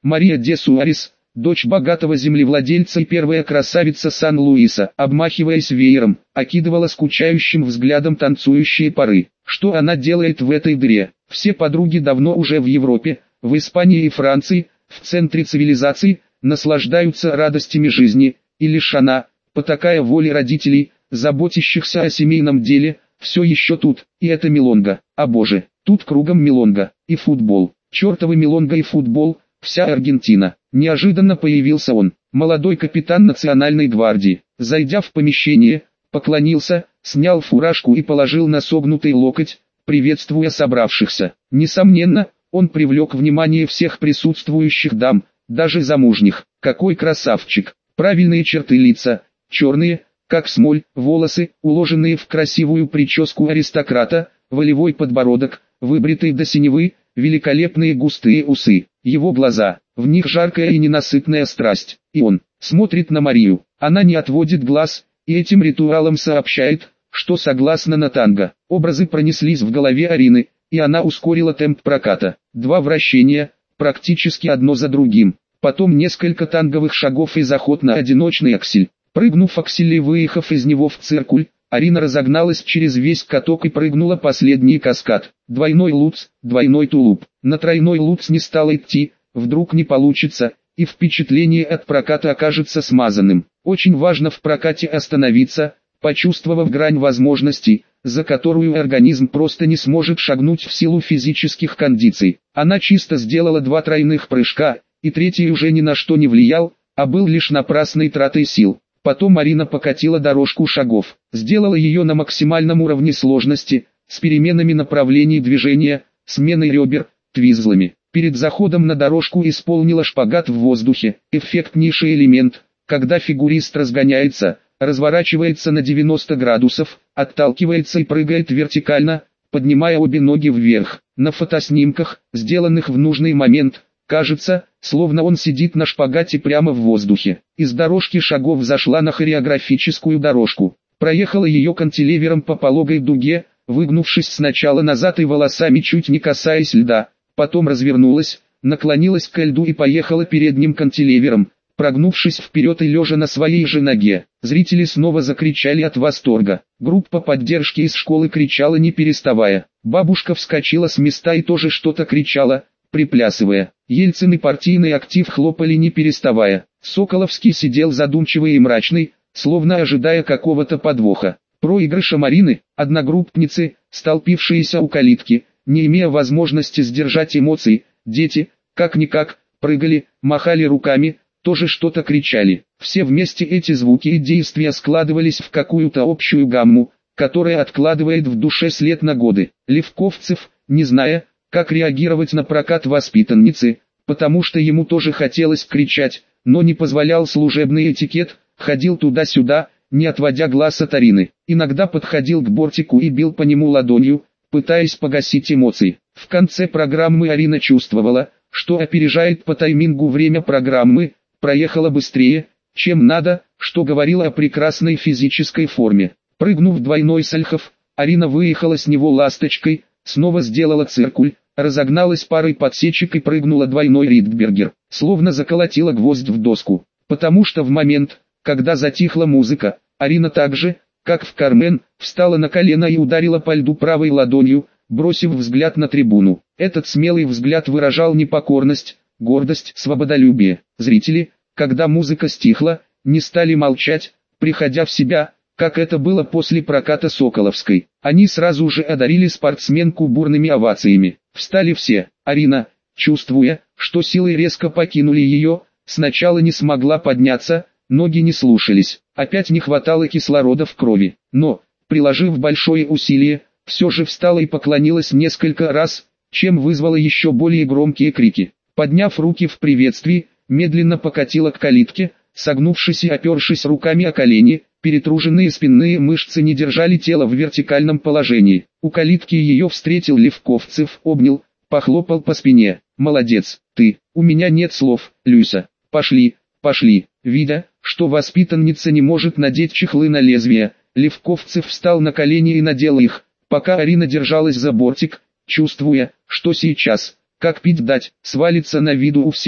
Мария де Суарес, дочь богатого землевладельца и первая красавица Сан-Луиса, обмахиваясь веером, окидывала скучающим взглядом танцующие пары. Что она делает в этой дыре? Все подруги давно уже в Европе, в Испании и Франции, в центре цивилизации, наслаждаются радостями жизни, и лишь она, потакая воле родителей, заботящихся о семейном деле, все еще тут, и это милонга. А боже, тут кругом милонга, и футбол, чертовы милонга и футбол, вся Аргентина. Неожиданно появился он, молодой капитан национальной гвардии. Зайдя в помещение, поклонился, снял фуражку и положил на согнутый локоть, приветствуя собравшихся. Несомненно, он привлек внимание всех присутствующих дам, даже замужних. Какой красавчик! Правильные черты лица, черные, как смоль, волосы, уложенные в красивую прическу аристократа, волевой подбородок, выбритый до синевы, великолепные густые усы. Его глаза, в них жаркая и ненасытная страсть. И он смотрит на Марию. Она не отводит глаз, и этим ритуалом сообщает, что согласна на танго. Образы пронеслись в голове Арины, и она ускорила темп проката. 2 вращения, практически одно за другим. Потом несколько танговых шагов и заход на одиночный аксель. Прыгнув аксель и выехав из него в циркуль, Арина разогналась через весь каток и прыгнула последний каскад. Двойной луц, двойной тулуп. На тройной луц не стало идти, вдруг не получится, и впечатление от проката окажется смазанным. Очень важно в прокате остановиться, почувствовав грань возможностей, за которую организм просто не сможет шагнуть в силу физических кондиций. Она чисто сделала 2 тройных прыжка, и третий уже ни на что не влиял, а был лишь напрасной тратой сил. Потом Арина покатила дорожку шагов, сделала ее на максимальном уровне сложности, с переменами направлений движения, сменой ребер, твизлами. Перед заходом на дорожку исполнила шпагат в воздухе, эффектнейший элемент, когда фигурист разгоняется, разворачивается на 90 градусов, отталкивается и прыгает вертикально, поднимая обе ноги вверх. На фотоснимках, сделанных в нужный момент, кажется, словно он сидит на шпагате прямо в воздухе. Из дорожки шагов зашла на хореографическую дорожку. Проехала ее кантилевером по пологой дуге, выгнувшись сначала назад и волосами чуть не касаясь льда. Потом развернулась, наклонилась к льду и поехала передним кантилевером, прогнувшись вперед и лежа на своей же ноге. Зрители снова закричали от восторга. Группа поддержки из школы кричала не переставая. Бабушка вскочила с места и тоже что-то кричала, приплясывая. Ельцин и партийный актив хлопали не переставая. Соколовский сидел задумчивый и мрачный, словно ожидая какого-то подвоха. Проигрыша Марины, одногруппницы, столпившиеся у калитки, не имея возможности сдержать эмоций, дети, как-никак, прыгали, махали руками, тоже что-то кричали. Все вместе эти звуки и действия складывались в какую-то общую гамму, которая откладывает в душе след на годы. Левковцев, не зная, как реагировать на прокат воспитанницы, потому что ему тоже хотелось кричать, но не позволял служебный этикет, ходил туда-сюда, не отводя глаз от Арины. Иногда подходил к бортику и бил по нему ладонью, пытаясь погасить эмоции. В конце программы Арина чувствовала, что опережает по таймингу время программы, проехала быстрее, чем надо, что говорило о прекрасной физической форме. Прыгнув двойной сальхов, Арина выехала с него ласточкой, снова сделала циркуль, разогналась парой подсечек и прыгнула двойной ридбергер, словно заколотила гвоздь в доску. Потому что в момент, когда затихла музыка, Арина так же, как в Кармен, встала на колено и ударила по льду правой ладонью, бросив взгляд на трибуну. Этот смелый взгляд выражал непокорность, гордость, свободолюбие. Зрители, когда музыка стихла, не стали молчать, приходя в себя, как это было после проката Соколовской. Они сразу же одарили спортсменку бурными овациями. Встали все. Арина, чувствуя, что силы резко покинули ее, сначала не смогла подняться, ноги не слушались, опять не хватало кислорода в крови. Но, приложив большое усилие, все же встала и поклонилась несколько раз, чем вызвала еще более громкие крики. Подняв руки в приветствии, медленно покатила к калитке, согнувшись и опершись руками о колени, перетруженные спинные мышцы не держали тело в вертикальном положении. У калитки ее встретил Левковцев, обнял, похлопал по спине. «Молодец, ты, у меня нет слов, Люся, пошли, пошли». Видя, что воспитанница не может надеть чехлы на лезвие, Левковцев встал на колени и надел их, пока Арина держалась за бортик, чувствуя, что сейчас, как пить дать, свалится на виду у всех.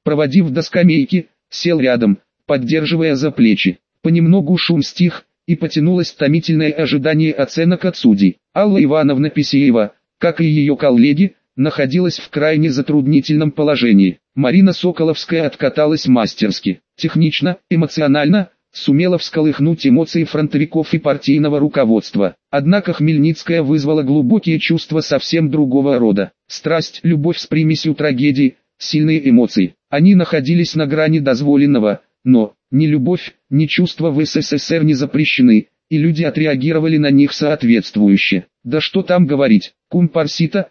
Проводив до скамейки, сел рядом, поддерживая за плечи. Понемногу шум стих, и потянулось томительное ожидание оценок от судей. Алла Ивановна Писеева, как и ее коллеги, находилась в крайне затруднительном положении. Марина Соколовская откаталась мастерски, технично, эмоционально, сумела всколыхнуть эмоции фронтовиков и партийного руководства. Однако Хмельницкая вызвала глубокие чувства совсем другого рода. Страсть, любовь с примесью трагедии, сильные эмоции. Они находились на грани дозволенного, но ни любовь, ни чувства в СССР не запрещены, и люди отреагировали на них соответствующе. Да что там говорить, Кумпарсита,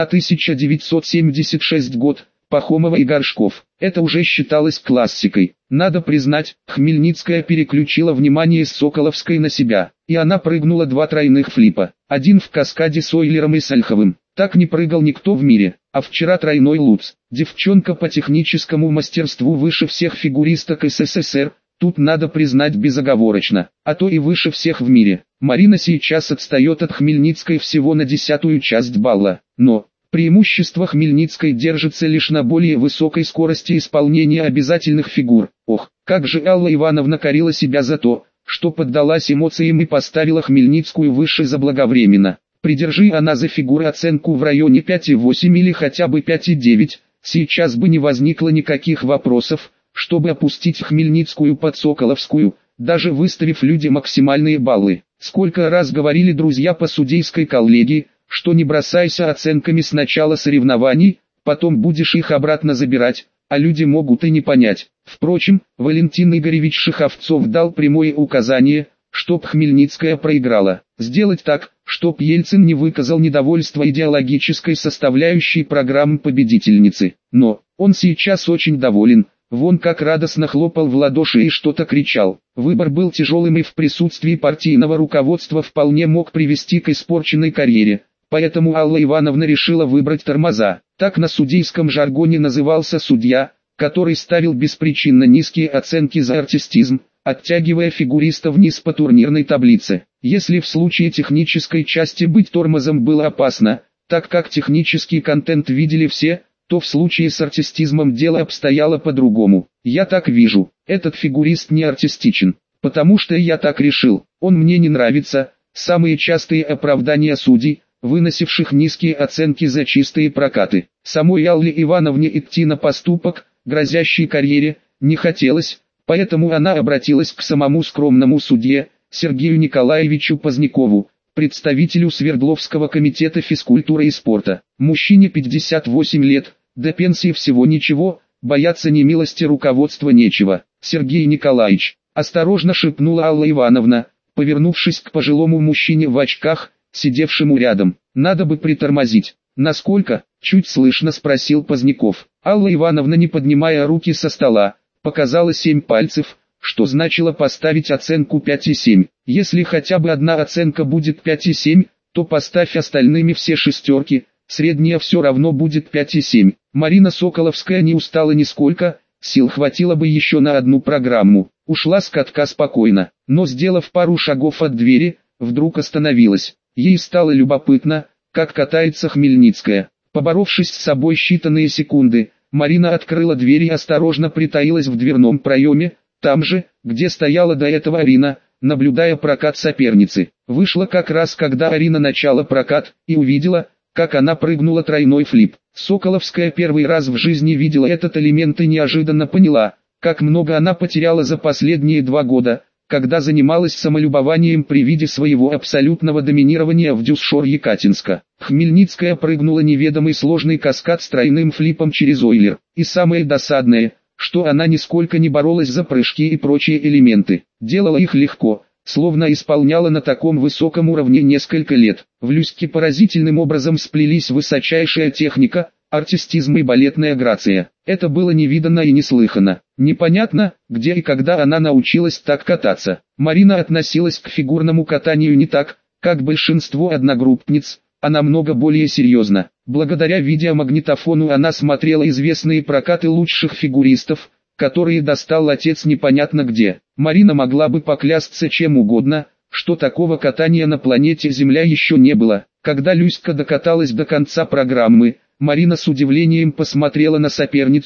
1976 год, Пахомова и Горшков. Это уже считалось классикой. Надо признать, Хмельницкая переключила внимание с Соколовской на себя, и она прыгнула 2 тройных флипа. Один в каскаде с Ойлером и Сальховым. Так не прыгал никто в мире, а вчера тройной луц. Девчонка по техническому мастерству выше всех фигуристок СССР, тут надо признать безоговорочно, а то и выше всех в мире. Марина сейчас отстает от Хмельницкой всего на 10-ую часть балла, но преимущество Хмельницкой держится лишь на более высокой скорости исполнения обязательных фигур. Ох, как же Алла Ивановна корила себя за то, что поддалась эмоциям и поставила Хмельницкую выше заблаговременно. Придержи она за фигуры оценку в районе 5,8 или хотя бы 5,9, сейчас бы не возникло никаких вопросов, чтобы опустить Хмельницкую под Соколовскую, даже выставив людям максимальные баллы. Сколько раз говорили друзья по судейской коллегии, что не бросайся оценками с начала соревнований, потом будешь их обратно забирать, а люди могут и не понять. Впрочем, Валентин Игоревич Шеховцов дал прямое указание, чтоб Хмельницкая проиграла. Сделать так, чтоб Ельцин не выказал недовольства идеологической составляющей программы победительницы. Но, он сейчас очень доволен, вон как радостно хлопал в ладоши и что-то кричал. Выбор был тяжелым и в присутствии партийного руководства вполне мог привести к испорченной карьере. Поэтому Алла Ивановна решила выбрать тормоза. Так на судейском жаргоне назывался судья, который ставил беспричинно низкие оценки за артистизм, оттягивая фигуриста вниз по турнирной таблице. Если в случае технической части быть тормозом было опасно, так как технический контент видели все, то в случае с артистизмом дело обстояло по-другому. Я так вижу, этот фигурист не артистичен, потому что я так решил, он мне не нравится. Самые частые оправдания судей, выносивших низкие оценки за чистые прокаты. Самой Алле Ивановне идти на поступок, грозящий карьере, не хотелось, поэтому она обратилась к самому скромному судье, Сергею Николаевичу Позднякову, представителю Свердловского комитета физкультуры и спорта. Мужчине 58 лет, до пенсии всего ничего, бояться немилости руководства нечего. Сергей Николаевич, осторожно шепнула Алла Ивановна, повернувшись к пожилому мужчине в очках, сидевшему рядом. Надо бы притормозить. Насколько? Чуть слышно спросил Поздняков. Алла Ивановна, не поднимая руки со стола, показала 7 пальцев, что значило поставить оценку 5,7. Если хотя бы одна оценка будет 5,7, то поставь остальными все шестерки, средняя все равно будет 5,7. Марина Соколовская не устала нисколько, сил хватило бы еще на одну программу. Ушла с катка спокойно, но сделав пару шагов от двери, вдруг остановилась. Ей стало любопытно, как катается Хмельницкая. Поборовшись с собой считанные секунды, Марина открыла дверь и осторожно притаилась в дверном проеме, там же, где стояла до этого Арина, наблюдая прокат соперницы. Вышла как раз когда Арина начала прокат, и увидела, как она прыгнула тройной флип. Соколовская первый раз в жизни видела этот элемент и неожиданно поняла, как много она потеряла за последние 2 года, когда занималась самолюбованием при виде своего абсолютного доминирования в Дюсшор-Екатинска. Хмельницкая прыгнула неведомый сложный каскад с тройным флипом через Ойлер. И самое досадное, что она нисколько не боролась за прыжки и прочие элементы. Делала их легко, словно исполняла на таком высоком уровне несколько лет. В люстке поразительным образом сплелись высочайшая техника, артистизм и балетная грация. Это было невиданно и неслыханно. Непонятно, где и когда она научилась так кататься. Марина относилась к фигурному катанию не так, как большинство одногруппниц, а намного более серьезно. Благодаря видеомагнитофону она смотрела известные прокаты лучших фигуристов, которые достал отец непонятно где. Марина могла бы поклясться чем угодно, что такого катания на планете Земля еще не было. Когда Люська докаталась до конца программы, Марина с удивлением посмотрела на соперницу,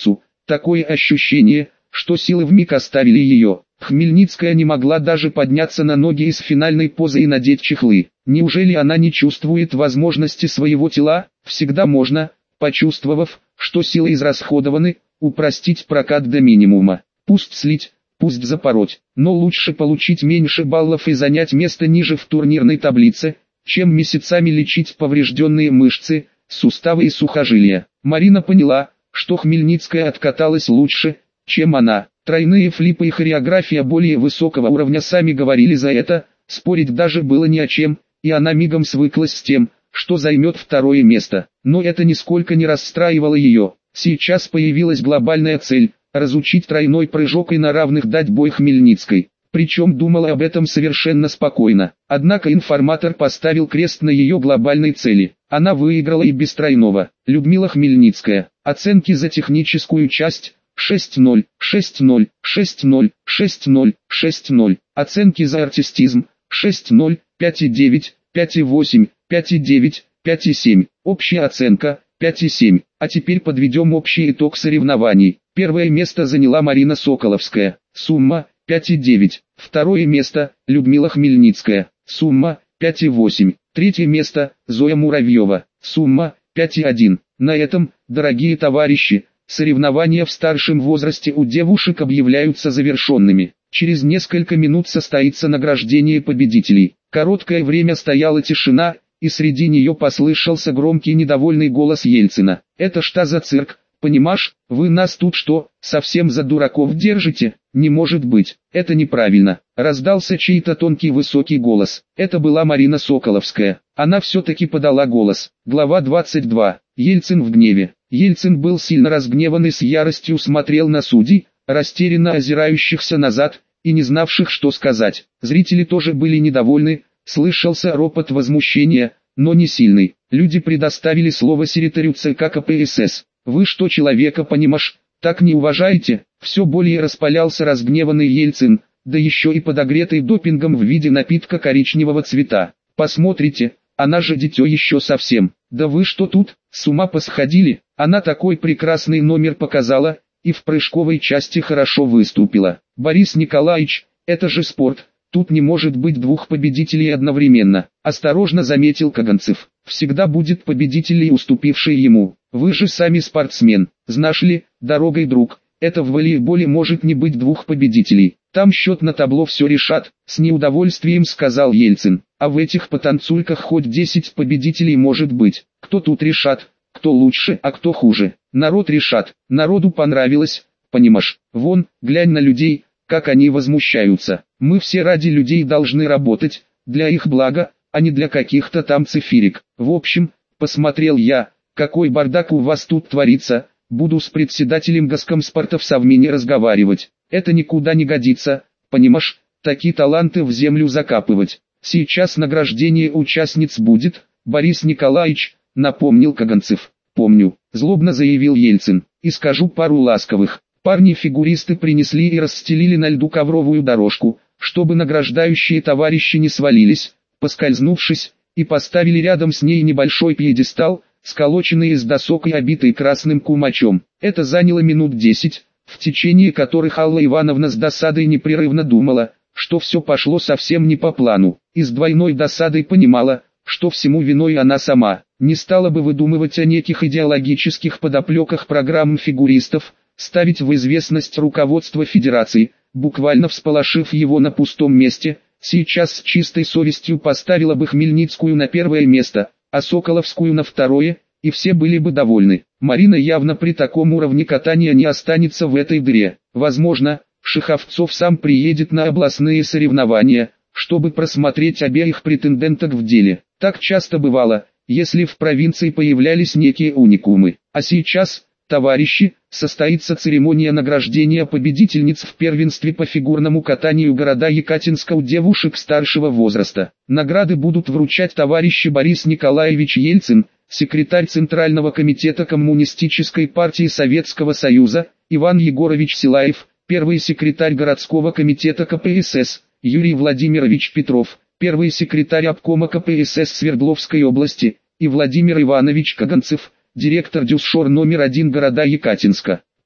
Такое ощущение, что силы вмиг оставили ее. Хмельницкая не могла даже подняться на ноги из финальной позы и надеть чехлы. Неужели она не чувствует возможности своего тела? Всегда можно, почувствовав, что силы израсходованы, упростить прокат до минимума. Пусть слить, пусть запороть, но лучше получить меньше баллов и занять место ниже в турнирной таблице, чем месяцами лечить поврежденные мышцы, суставы и сухожилия. Марина поняла, что Хмельницкая откаталась лучше, чем она. Тройные флипы и хореография более высокого уровня сами говорили за это, спорить даже было не о чем, и она мигом свыклась с тем, что займет второе место. Но это нисколько не расстраивало ее. Сейчас появилась глобальная цель – разучить тройной прыжок и на равных дать бой Хмельницкой. Причем думала об этом совершенно спокойно. Однако информатор поставил крест на ее глобальной цели. Она выиграла и без тройного. Людмила Хмельницкая. Оценки за техническую часть – 6-0, 6-0, 6-0, 6-0, 6-0. Оценки за артистизм – 6-0, 5,9, 5,8, 5,9, 5,7. Общая оценка – 5,7. А теперь подведем общий итог соревнований. Первое место заняла Марина Соколовская. Сумма – 5,9. Второе место – Людмила Хмельницкая. Сумма – 5,8. Третье место – Зоя Муравьева. Сумма – 5,1. На этом, дорогие товарищи, соревнования в старшем возрасте у девушек объявляются завершенными. Через несколько минут состоится награждение победителей. Короткое время стояла тишина, и среди нее послышался громкий недовольный голос Ельцина. «Это что за цирк? Понимаешь, вы нас тут что, совсем за дураков держите? Не может быть, это неправильно». Раздался чей-то тонкий высокий голос. Это была Марина Соколовская. Она все-таки подала голос. Глава 22. Ельцин в гневе. Ельцин был сильно разгневан и с яростью смотрел на судей, растерянно озирающихся назад, и не знавших, что сказать. Зрители тоже были недовольны, слышался ропот возмущения, но не сильный. Люди предоставили слово секретарю ЦК КПСС. «Вы что, человека понимаешь, так не уважаете?» Все более распалялся разгневанный Ельцин, да еще и подогретый допингом в виде напитка коричневого цвета. «Посмотрите, она же дитё еще совсем. Да вы что тут, с ума посходили? Она такой прекрасный номер показала, и в прыжковой части хорошо выступила. Борис Николаевич, это же спорт, тут не может быть двух победителей одновременно», осторожно заметил Каганцев. «Всегда будет победитель, уступивший ему. Вы же сами спортсмен, знаешь ли, дорогой друг, это в волейболе может не быть двух победителей. Там счет на табло все решат», с неудовольствием сказал Ельцин. «А в этих потанцульках хоть 10 победителей может быть. Кто тут решат, кто лучше, а кто хуже? Народ решат. Народу понравилось, понимаешь? Вон, глянь на людей, как они возмущаются. Мы все ради людей должны работать, для их блага, а не для каких-то там цифирик. В общем, посмотрел я, какой бардак у вас тут творится, буду с председателем Госкомспорта в Совмине разговаривать. Это никуда не годится, понимаешь, такие таланты в землю закапывать. Сейчас награждение участниц будет, Борис Николаевич», напомнил Каганцев. «Помню», злобно заявил Ельцин, «и скажу пару ласковых». Парни-фигуристы принесли и расстелили на льду ковровую дорожку, чтобы награждающие товарищи не свалились, поскользнувшись, и поставили рядом с ней небольшой пьедестал, сколоченный из досок и обитый красным кумачом. Это заняло минут 10, в течение которых Алла Ивановна с досадой непрерывно думала, что все пошло совсем не по плану, и с двойной досадой понимала, что всему виной она сама. Не стала бы выдумывать о неких идеологических подоплеках программ фигуристов, ставить в известность руководство федерации, буквально всполошив его на пустом месте. Сейчас с чистой совестью поставила бы Хмельницкую на первое место, а Соколовскую на второе, и все были бы довольны. Марина явно при таком уровне катания не останется в этой дыре. Возможно, Шеховцов сам приедет на областные соревнования, чтобы просмотреть обеих претенденток в деле. Так часто бывало, если в провинции появлялись некие уникумы. А сейчас, товарищи, состоится церемония награждения победительниц в первенстве по фигурному катанию города Екатинска у девушек старшего возраста. Награды будут вручать товарищи Борис Николаевич Ельцин, секретарь Центрального комитета Коммунистической партии Советского Союза, Иван Егорович Силаев, первый секретарь городского комитета КПСС, Юрий Владимирович Петров, первый секретарь обкома КПСС Свердловской области, и Владимир Иванович Каганцев, директор ДЮСШОР номер 1 города Екатинска.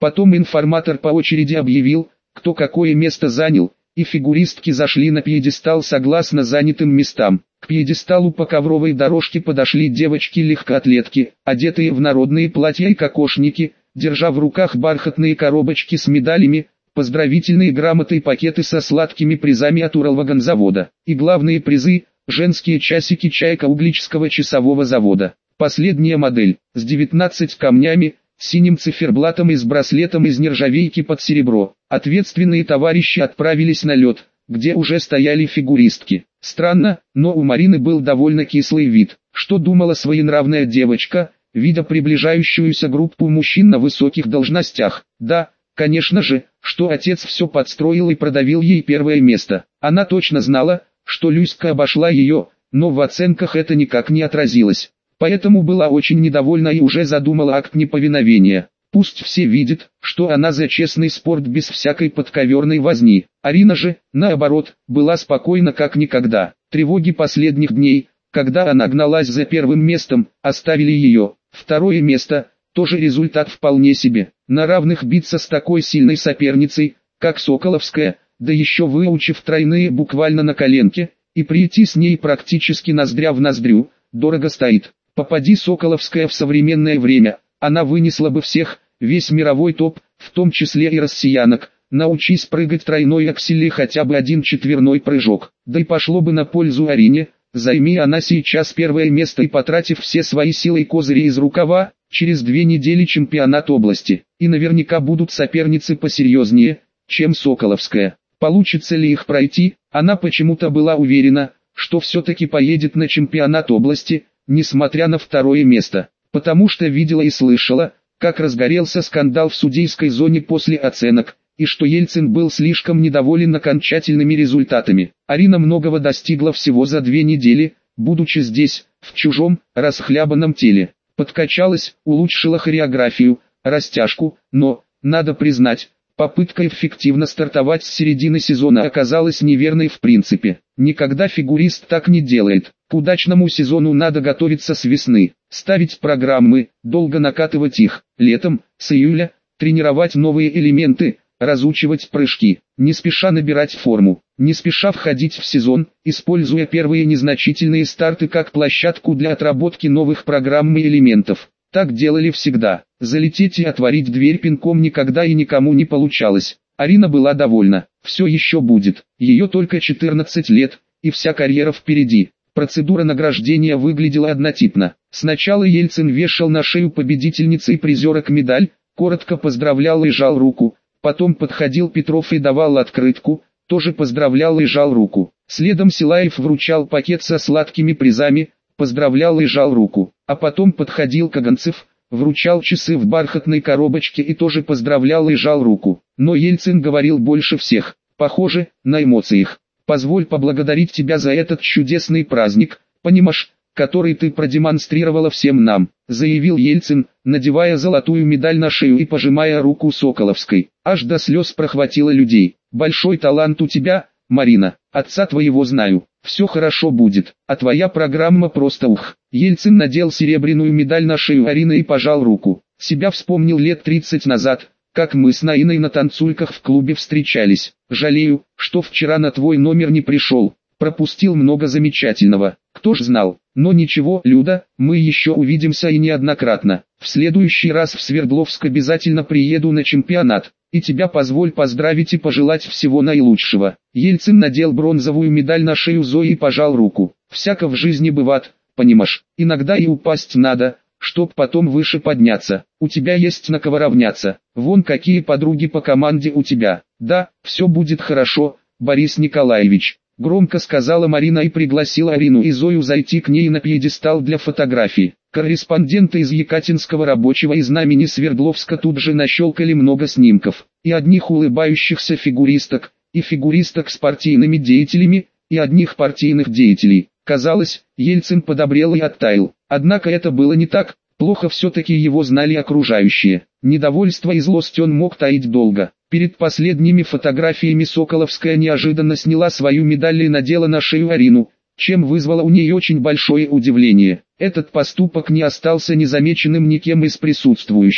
Потом информатор по очереди объявил, кто какое место занял, и фигуристки зашли на пьедестал согласно занятым местам. К пьедесталу по ковровой дорожке подошли девочки-легкоатлетки, одетые в народные платья и кокошники, держа в руках бархатные коробочки с медалями, поздравительные грамоты и пакеты со сладкими призами от Уралвагонзавода. И главные призы – женские часики Чайка Угличского часового завода. Последняя модель, с 19 камнями, синим циферблатом и с браслетом из нержавейки под серебро. Ответственные товарищи отправились на лед, где уже стояли фигуристки. Странно, но у Марины был довольно кислый вид. Что думала своенравная девочка, видя приближающуюся группу мужчин на высоких должностях? Да, конечно же, что отец все подстроил и продавил ей первое место. Она точно знала, что Люська обошла ее, но в оценках это никак не отразилось. Поэтому была очень недовольна и уже задумала акт неповиновения. Пусть все видят, что она за честный спорт без всякой подковерной возни. Арина же, наоборот, была спокойна как никогда. Тревоги последних дней, когда она гналась за первым местом, оставили ее. Второе место, тоже результат вполне себе. На равных биться с такой сильной соперницей, как Соколовская, да еще выучив тройные буквально на коленке, и прийти с ней практически ноздря в ноздрю, дорого стоит. Попади Соколовская в современное время, она вынесла бы всех, весь мировой топ, в том числе и россиянок. Научись прыгать тройной аксель хотя бы один четверной прыжок. Да и пошло бы на пользу Арине, займи она сейчас первое место и потратив все свои силы и козыри из рукава, через 2 недели чемпионат области. И наверняка будут соперницы посерьезнее, чем Соколовская. Получится ли их пройти? Она почему-то была уверена, что все-таки поедет на чемпионат области, несмотря на второе место. Потому что видела и слышала, как разгорелся скандал в судейской зоне после оценок, и что Ельцин был слишком недоволен окончательными результатами. Арина многого достигла всего за 2 недели, будучи здесь, в чужом, расхлябанном теле. Подкачалась, улучшила хореографию, растяжку, но, надо признать, попытка эффективно стартовать с середины сезона оказалась неверной в принципе. Никогда фигурист так не делает. К удачному сезону надо готовиться с весны, ставить программы, долго накатывать их, летом, с июля, тренировать новые элементы, разучивать прыжки, не спеша набирать форму, не спеша входить в сезон, используя первые незначительные старты как площадку для отработки новых программ и элементов. Так делали всегда. Залететь и отворить дверь пинком никогда и никому не получалось. Арина была довольна. Все еще будет. Ее только 14 лет, и вся карьера впереди. Процедура награждения выглядела однотипно. Сначала Ельцин вешал на шею победительницы и призерок медаль, коротко поздравлял и жал руку. Потом подходил Петров и давал открытку, тоже поздравлял и жал руку. Следом Силаев вручал пакет со сладкими призами, поздравлял и жал руку. А потом подходил Каганцев, вручал часы в бархатной коробочке и тоже поздравлял и жал руку. Но Ельцин говорил больше всех, похоже, на эмоциях. «Позволь поблагодарить тебя за этот чудесный праздник, понимаешь, который ты продемонстрировала всем нам», заявил Ельцин, надевая золотую медаль на шею и пожимая руку Соколовской. Аж до слез прохватило людей. «Большой талант у тебя, Марина, отца твоего знаю, все хорошо будет, а твоя программа просто ух». Ельцин надел серебряную медаль на шею Арины и пожал руку. Себя вспомнил лет 30 назад, как мы с Наиной на танцульках в клубе встречались. «Жалею, что вчера на твой номер не пришел, пропустил много замечательного, кто ж знал. Но ничего, Люда, мы еще увидимся и неоднократно. В следующий раз в Свердловск обязательно приеду на чемпионат, и тебя позволь поздравить и пожелать всего наилучшего». Ельцин надел бронзовую медаль на шею Зои и пожал руку. «Всяко в жизни бывает, понимаешь, иногда и упасть надо, чтоб потом выше подняться. У тебя есть на кого равняться. Вон какие подруги по команде у тебя». «Да, все будет хорошо, Борис Николаевич», громко сказала Марина и пригласила Арину и Зою зайти к ней на пьедестал для фотографий. Корреспонденты из Екатинского рабочего и Знамени Свердловска тут же нащелкали много снимков. И одних улыбающихся фигуристок, и фигуристок с партийными деятелями, и одних партийных деятелей. Казалось, Ельцин подобрел и оттаял. Однако это было не так, плохо все-таки его знали окружающие. Недовольство и злость он мог таить долго. Перед последними фотографиями Соколовская неожиданно сняла свою медаль и надела на шею Арину, чем вызвало у нее очень большое удивление. Этот поступок не остался незамеченным никем из присутствующих.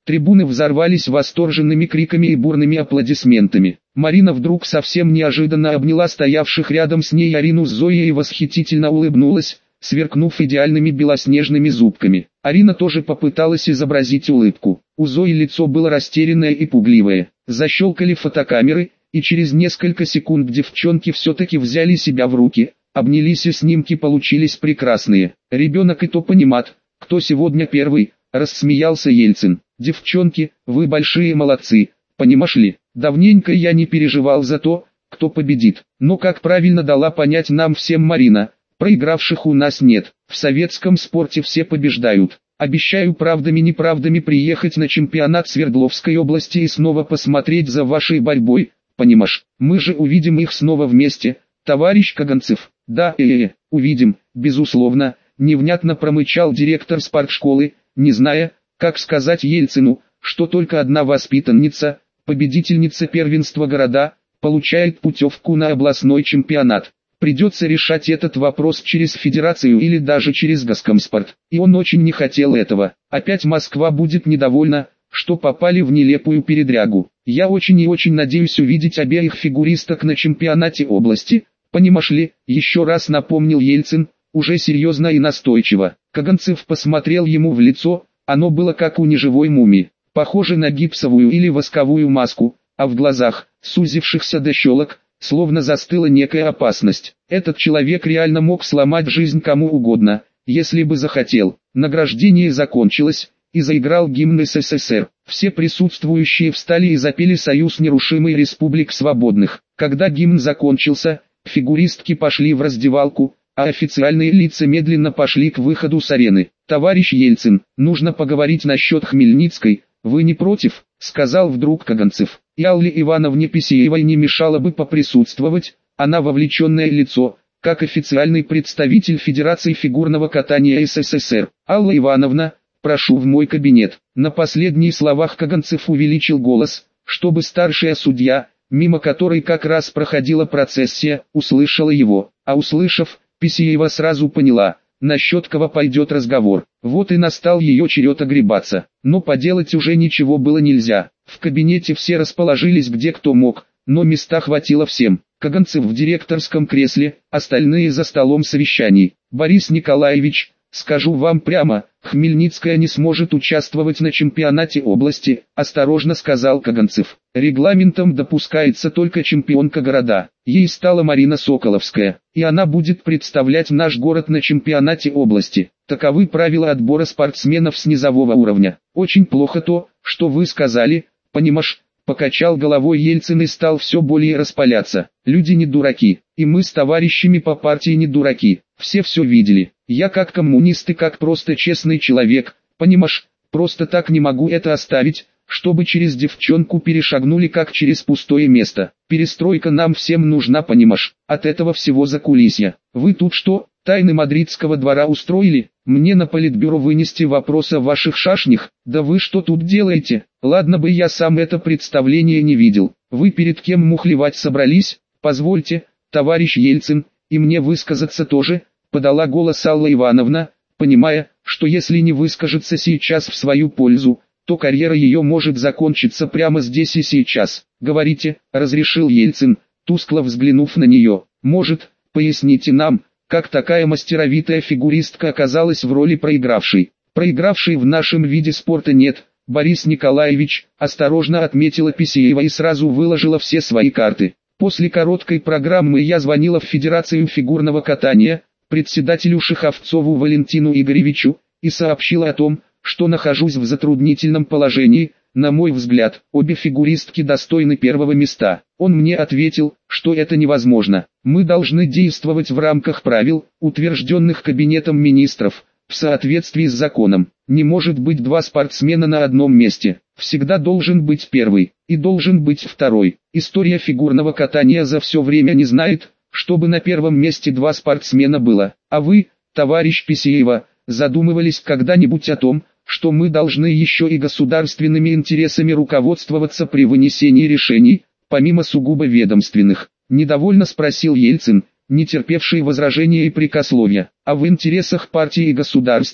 Трибуны взорвались восторженными криками и бурными аплодисментами. Марина вдруг совсем неожиданно обняла стоявших рядом с ней Арину с Зоей и восхитительно улыбнулась, сверкнув идеальными белоснежными зубками. Арина тоже попыталась изобразить улыбку. У Зои лицо было растерянное и пугливое. Защелкали фотокамеры, и через несколько секунд девчонки все-таки взяли себя в руки, обнялись, и снимки получились прекрасные. «Ребенок и то понимает, кто сегодня первый», — рассмеялся Ельцин. «Девчонки, вы большие молодцы, понимаешь ли? Давненько я не переживал за то, кто победит. Но как правильно дала понять нам всем Марина, проигравших у нас нет. В советском спорте все побеждают. Обещаю правдами-неправдами приехать на чемпионат Свердловской области и снова посмотреть за вашей борьбой, понимаешь? Мы же увидим их снова вместе, товарищ Каганцев». «Да, увидим, безусловно», — невнятно промычал директор спортшколы, не зная, как сказать Ельцину, что только одна воспитанница, победительница первенства города, получает путевку на областной чемпионат. Придется решать этот вопрос через федерацию или даже через Госкомспорт. И он очень не хотел этого. Опять Москва будет недовольна, что попали в нелепую передрягу. Я очень и очень надеюсь увидеть обеих фигуристок на чемпионате области, понимаешь ли, еще раз напомнил Ельцин, уже серьезно и настойчиво. Каганцев посмотрел ему в лицо, оно было как у неживой мумии, похоже на гипсовую или восковую маску, а в глазах, сузившихся до щелок, словно застыла некая опасность. Этот человек реально мог сломать жизнь кому угодно, если бы захотел. Награждение закончилось, и заиграл гимн СССР. Все присутствующие встали и запели «Союз нерушимый республик свободных». Когда гимн закончился, фигуристки пошли в раздевалку, а официальные лица медленно пошли к выходу с арены. «Товарищ Ельцин, нужно поговорить насчет Хмельницкой, вы не против?» — сказал вдруг Каганцев. И Алле Ивановне Писеевой не мешало бы поприсутствовать, она вовлеченное лицо, как официальный представитель Федерации фигурного катания СССР. «Алла Ивановна, прошу в мой кабинет». На последних словах Каганцев увеличил голос, чтобы старшая судья, мимо которой как раз проходила процессия, услышала его. А услышав, Писеева сразу поняла, насчет кого пойдет разговор. Вот и настал ее черед огребаться. Но поделать уже ничего было нельзя. В кабинете все расположились где кто мог, но места хватило всем. Каганцев в директорском кресле, остальные за столом совещаний. «Борис Николаевич, скажу вам прямо, Хмельницкая не сможет участвовать на чемпионате области», — осторожно сказал Каганцев. «Регламентом допускается только чемпионка города. Ей стала Марина Соколовская, и она будет представлять наш город на чемпионате области. Таковы правила отбора спортсменов с низового уровня. Очень плохо то, что вы сказали, понимаешь?» Покачал головой Ельцин и стал все более распаляться. «Люди не дураки, и мы с товарищами по партии не дураки. Все видели. Я как коммунист и как просто честный человек, понимаешь, просто так не могу это оставить, чтобы через девчонку перешагнули как через пустое место. Перестройка нам всем нужна, понимаешь, от этого всего закулисья. Вы тут что, тайны мадридского двора устроили? Мне на политбюро вынести вопрос о ваших шашнях? Да вы что тут делаете? Ладно бы я сам это представление не видел. Вы перед кем мухлевать собрались? Позвольте, товарищ Ельцин, и мне высказаться тоже», — подала голос Алла Ивановна, понимая, что если не выскажется сейчас в свою пользу, то карьера ее может закончиться прямо здесь и сейчас. «Говорите», — разрешил Ельцин, тускло взглянув на нее. «Может, поясните нам, как такая мастеровитая фигуристка оказалась в роли проигравшей?» «Проигравшей в нашем виде спорта нет, Борис Николаевич», — осторожно отметила Писеева и сразу выложила все свои карты. «После короткой программы я звонила в Федерацию фигурного катания, председателю Шеховцову Валентину Игоревичу, и сообщила о том, что нахожусь в затруднительном положении. На мой взгляд, обе фигуристки достойны первого места. Он мне ответил, что это невозможно. Мы должны действовать в рамках правил, утвержденных Кабинетом министров, в соответствии с законом. Не может быть два спортсмена на одном месте. Всегда должен быть первый, и должен быть второй. История фигурного катания за все время не знает, чтобы на первом месте два спортсмена было. А вы, товарищ Писеева, задумывались когда-нибудь о том, что мы должны еще и государственными интересами руководствоваться при вынесении решений, помимо сугубо ведомственных?» — недовольно спросил Ельцин, не терпевший возражения и прикословия. «А в интересах партии и государства,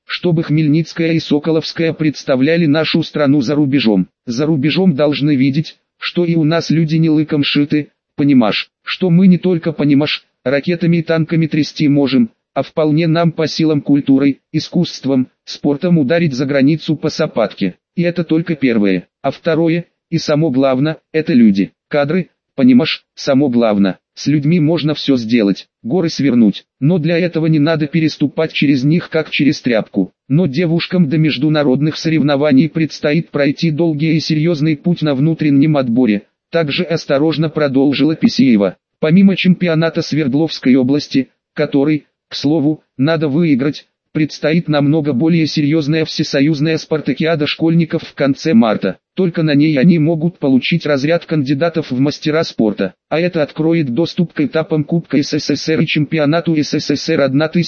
чтобы Хмельницкая и Соколовская представляли нашу страну за рубежом. За рубежом должны видеть, что и у нас люди не лыком шиты, понимашь, что мы не только, понимашь, ракетами и танками трясти можем, а вполне нам по силам культурой, искусством, спортом ударить за границу по сапатке. И это только первое. А второе, и само главное, это люди, кадры, понимашь, само главное. С людьми можно все сделать, горы свернуть, но для этого не надо переступать через них как через тряпку. Но девушкам до международных соревнований предстоит пройти долгий и серьезный путь на внутреннем отборе. Также осторожно продолжила Писеева. Помимо чемпионата Свердловской области, который, к слову, надо выиграть, предстоит намного более серьезная всесоюзная спартакиада школьников в конце марта. Только на ней они могут получить разряд кандидатов в мастера спорта, а это откроет доступ к этапам Кубка СССР и чемпионату СССР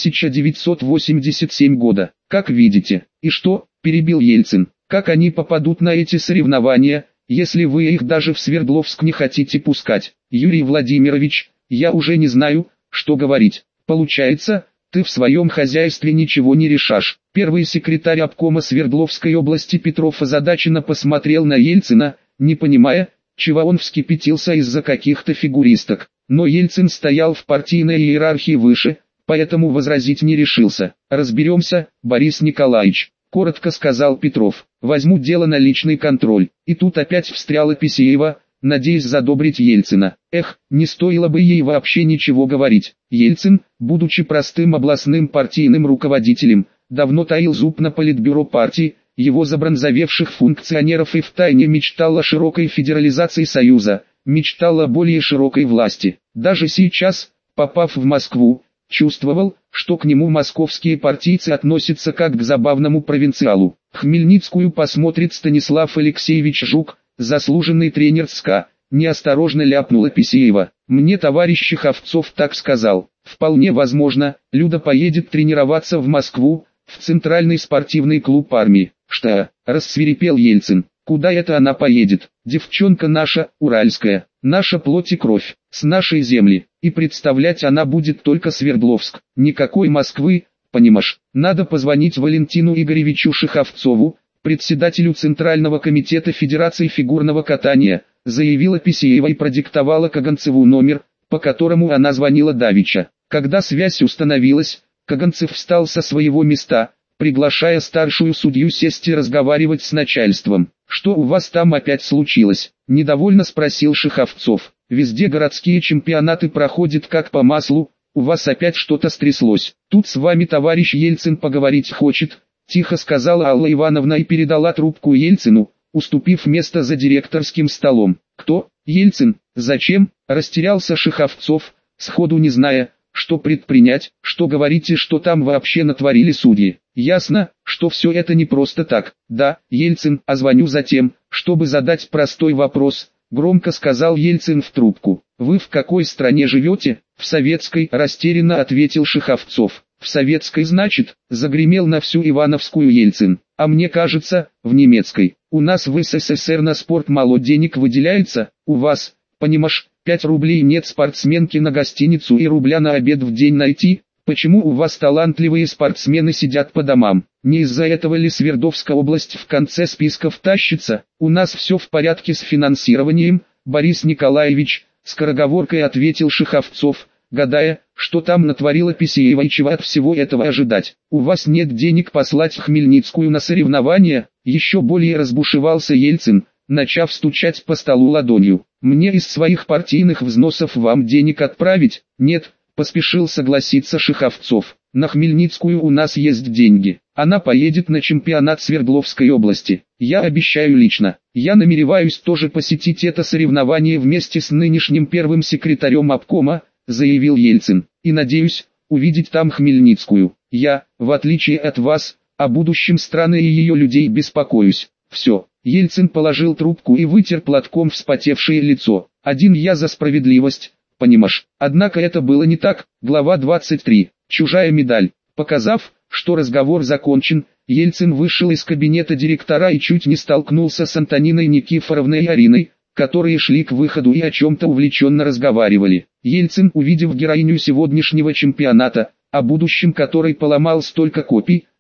1987 года. Как видите, и что, перебил Ельцин, как они попадут на эти соревнования, если вы их даже в Свердловск не хотите пускать? Юрий Владимирович, я уже не знаю, что говорить. Получается, ты в своем хозяйстве ничего не решашь. Первый секретарь обкома Свердловской области Петров озадаченно посмотрел на Ельцина, не понимая, чего он вскипятился из-за каких-то фигуристок. Но Ельцин стоял в партийной иерархии выше, поэтому возразить не решился. «Разберемся, Борис Николаевич», — коротко сказал Петров. «Возьму дело на личный контроль». И тут опять встряла Писеева, надеясь задобрить Ельцина. Эх, не стоило бы ей вообще ничего говорить. Ельцин, будучи простым областным партийным руководителем, давно таил зуб на политбюро партии, его забронзовевших функционеров и втайне мечтал о широкой федерализации Союза, мечтал о более широкой власти. Даже сейчас, попав в Москву, чувствовал, что к нему московские партийцы относятся как к забавному провинциалу. Хмельницкую посмотрит Станислав Алексеевич Жук, заслуженный тренер СКА, неосторожно ляпнула Писеева. Мне товарищ Щеховцов так сказал. Вполне возможно, Люда поедет тренироваться в Москву, в Центральный спортивный клуб армии. Что? Рассвирепел Ельцин. Куда это она поедет? Девчонка наша, уральская, наша плоть и кровь, с нашей земли. И представлять она будет только Свердловск. Никакой Москвы, понимаешь. Надо позвонить Валентину Игоревичу Щеховцову, председателю Центрального комитета Федерации фигурного катания, заявила Писеева и продиктовала Каганцеву номер, по которому она звонила давеча. Когда связь установилась, Каганцев встал со своего места, приглашая старшую судью сесть и разговаривать с начальством. «Что у вас там опять случилось?» – недовольно спросил Щеховцов. «Везде городские чемпионаты проходят как по маслу, у вас опять что-то стряслось. Тут с вами товарищ Ельцин поговорить хочет», – тихо сказала Алла Ивановна и передала трубку Ельцину, уступив место за директорским столом. «Кто? Ельцин? Зачем?» – растерялся Щеховцов, сходу не зная, что предпринять. «Что говорите, что там вообще натворили судьи?» «Ясно, что все это не просто так. Да, Ельцин, а звоню за тем, чтобы задать простой вопрос», – громко сказал Ельцин в трубку. «Вы в какой стране живете?» «В советской», – растерянно ответил Щеховцов. «В советской, значит?» – загремел на всю Ивановскую Ельцин. «А мне кажется, в немецкой. У нас в СССР на спорт мало денег выделяется, у вас, понимаешь, 5 рублей нет спортсменки на гостиницу и рубля на обед в день найти. Почему у вас талантливые спортсмены сидят по домам? Не из-за этого ли Свердловская область в конце списков тащится? У нас все в порядке с финансированием, Борис Николаевич», – скороговоркой ответил Щеховцов, гадая, что там натворила Писеева и чего от всего этого ожидать. «У вас нет денег послать Хмельницкую на соревнования?» Еще более разбушевался Ельцин, начав стучать по столу ладонью. «Мне из своих партийных взносов вам денег отправить?» «Нет», – поспешил согласиться Щеховцов. «На Хмельницкую у нас есть деньги. Она поедет на чемпионат Свердловской области. Я обещаю лично. Я намереваюсь тоже посетить это соревнование вместе с нынешним первым секретарем обкома», – заявил Ельцин. «И надеюсь, увидеть там Хмельницкую. Я, в отличие от вас, о будущем страны и ее людей беспокоюсь. Все». Ельцин положил трубку и вытер платком вспотевшее лицо. «Один я за справедливость, понимаешь». Однако это было не так. Глава 23. Чужая медаль. Показав, что разговор закончен, Ельцин вышел из кабинета директора и чуть не столкнулся с Антониной Никифоровной и Ариной, которые шли к выходу и о чем-то увлеченно разговаривали. Ельцин, увидев героиню сегодняшнего чемпионата, о будущем которой поломал столько копий,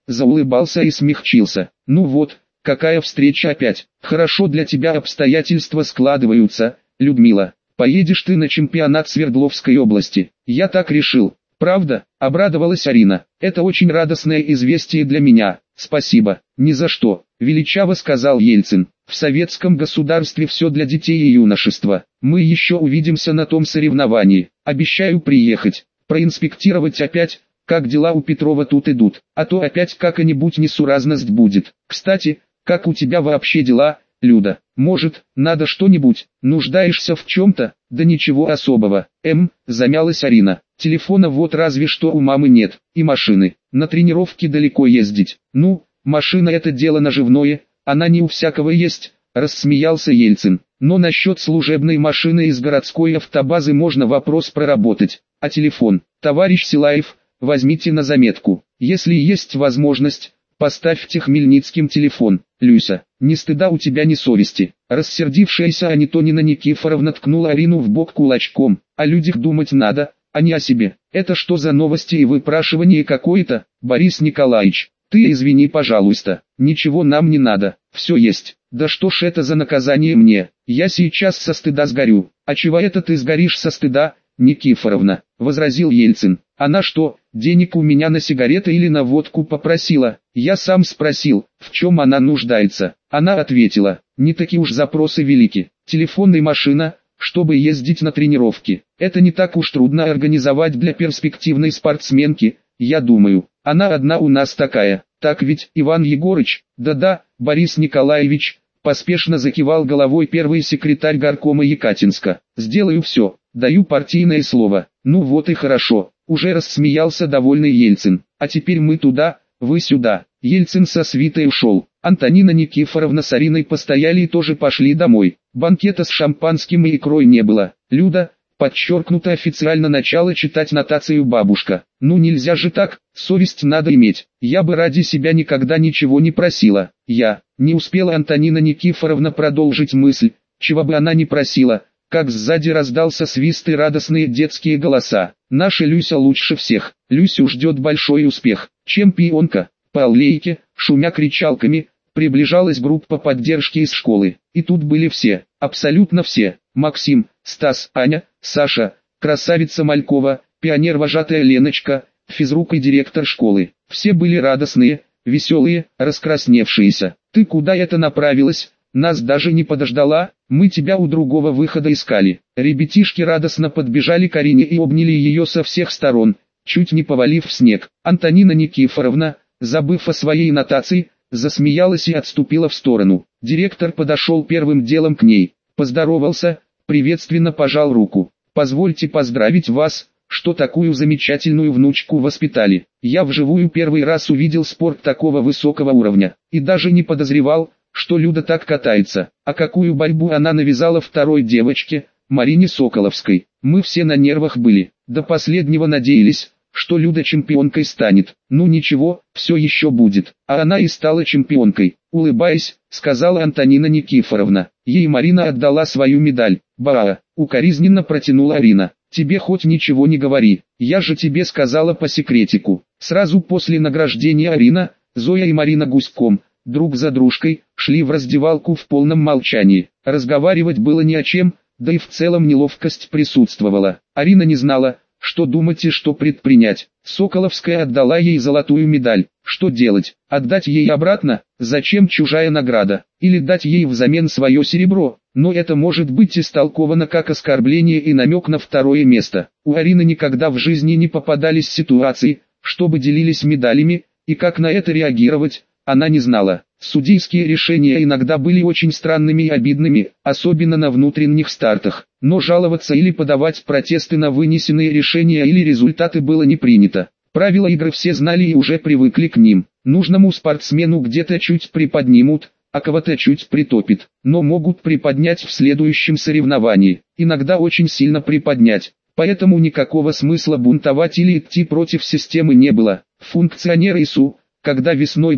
заулыбался и смягчился. Ну вот, какая встреча опять. Хорошо для тебя обстоятельства складываются, Людмила. Поедешь ты на чемпионат Свердловской области. Я так решил. Правда? Обрадовалась Арина. Это очень радостное известие для меня. Спасибо. Ни за что, величаво сказал Ельцин. В советском государстве все для детей и юношества. Мы еще увидимся на том соревновании. Обещаю приехать, проинспектировать опять, как дела у Петрова тут идут. А то опять какая-нибудь несуразность будет. Кстати, как у тебя вообще дела, Люда? Может, надо что-нибудь? Нуждаешься в чем-то? Да ничего особого. Замялась Арина. Телефона вот разве что у мамы нет. И машины. На тренировки далеко ездить. Ну, машина это дело наживное, она не у всякого есть, рассмеялся Ельцин. Но насчет служебной машины из городской автобазы можно вопрос проработать. А телефон? Товарищ Силаев, возьмите на заметку. Если есть возможность, поставьте Хмельницким телефон. Люся, ни стыда у тебя ни совести. Рассердившаяся Антонина Никифоровна ткнула Арину в бок кулачком. О людях думать надо, а не о себе. Это что за новости и выпрашивание какое-то, Борис Николаевич? Ты извини, пожалуйста, ничего нам не надо, все есть. Да что ж это за наказание мне? Я сейчас со стыда сгорю. А чего это ты сгоришь со стыда, Никифоровна? Возразил Ельцин. Она что, денег у меня на сигареты или на водку попросила? Я сам спросил, в чем она нуждается. Она ответила, не такие уж запросы велики. Телефон и машина, чтобы ездить на тренировки. Это не так уж трудно организовать для перспективной спортсменки, я думаю. Она одна у нас такая. Так ведь, Иван Егорыч? Да-да, Борис Николаевич, поспешно закивал головой первый секретарь горкома Екатинска. Сделаю все, даю партийное слово. Ну вот и хорошо. Уже рассмеялся довольный Ельцин. А теперь мы туда, вы сюда. Ельцин со свитой ушел. Антонина Никифоровна с Ариной постояли и тоже пошли домой. Банкета с шампанским и икрой не было. Люда, подчеркнуто официально начала читать нотацию бабушка. Ну нельзя же так, совесть надо иметь. Я бы ради себя никогда ничего не просила. Не успела Антонина Никифоровна продолжить мысль, чего бы она ни просила, как сзади раздался свист и радостные детские голоса. Наша Люся лучше всех. Люсю ждет большой успех. Чемпионка. По аллейке, шумя кричалками, приближалась группа поддержки из школы. И тут были все, абсолютно все. Максим, Стас, Аня, Саша, красавица Малькова, пионер-вожатая Леночка, физрук и директор школы. Все были радостные, веселые, раскрасневшиеся. Ты куда это направилась? Нас даже не подождала, мы тебя у другого выхода искали. Ребятишки радостно подбежали к Арине и обняли ее со всех сторон, чуть не повалив в снег. Антонина Никифоровна, забыв о своей нотации, засмеялась и отступила в сторону. Директор подошел первым делом к ней, поздоровался, приветственно пожал руку. Позвольте поздравить вас, что такую замечательную внучку воспитали. Я вживую первый раз увидел спорт такого высокого уровня, и даже не подозревал, что Люда так катается. А какую борьбу она навязала второй девочке, Марине Соколовской. Мы все на нервах были, до последнего надеялись, что Люда чемпионкой станет. Ну ничего, все еще будет. А она и стала чемпионкой. Улыбаясь, сказала Антонина Никифоровна. Ей Марина отдала свою медаль. Ба, укоризненно протянула Арина. Тебе хоть ничего не говори, я же тебе сказала по секретику. Сразу после награждения Арина, Зоя и Марина гуськом, друг за дружкой, шли в раздевалку в полном молчании. Разговаривать было не о чем, да и в целом неловкость присутствовала. Арина не знала, что думать и что предпринять. Соколовская отдала ей золотую медаль. Что делать? Отдать ей обратно? Зачем чужая награда? Или дать ей взамен свое серебро? Но это может быть истолковано как оскорбление и намек на второе место. У Арины никогда в жизни не попадались ситуации, чтобы делились медалями, и как на это реагировать, она не знала. Судейские решения иногда были очень странными и обидными, особенно на внутренних стартах. Но жаловаться или подавать протесты на вынесенные решения или результаты было не принято. Правила игры все знали и уже привыкли к ним. Нужному спортсмену где-то чуть приподнимут, а кого-то чуть притопит. Но могут приподнять в следующем соревновании. Иногда очень сильно приподнять. Поэтому никакого смысла бунтовать или идти против системы не было. Функционеры ИСУ, когда весной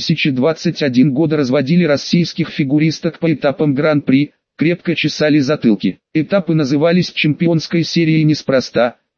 2021 года разводили российских фигуристок по этапам Гран-при, крепко чесали затылки. Этапы назывались чемпионской серией неспроста.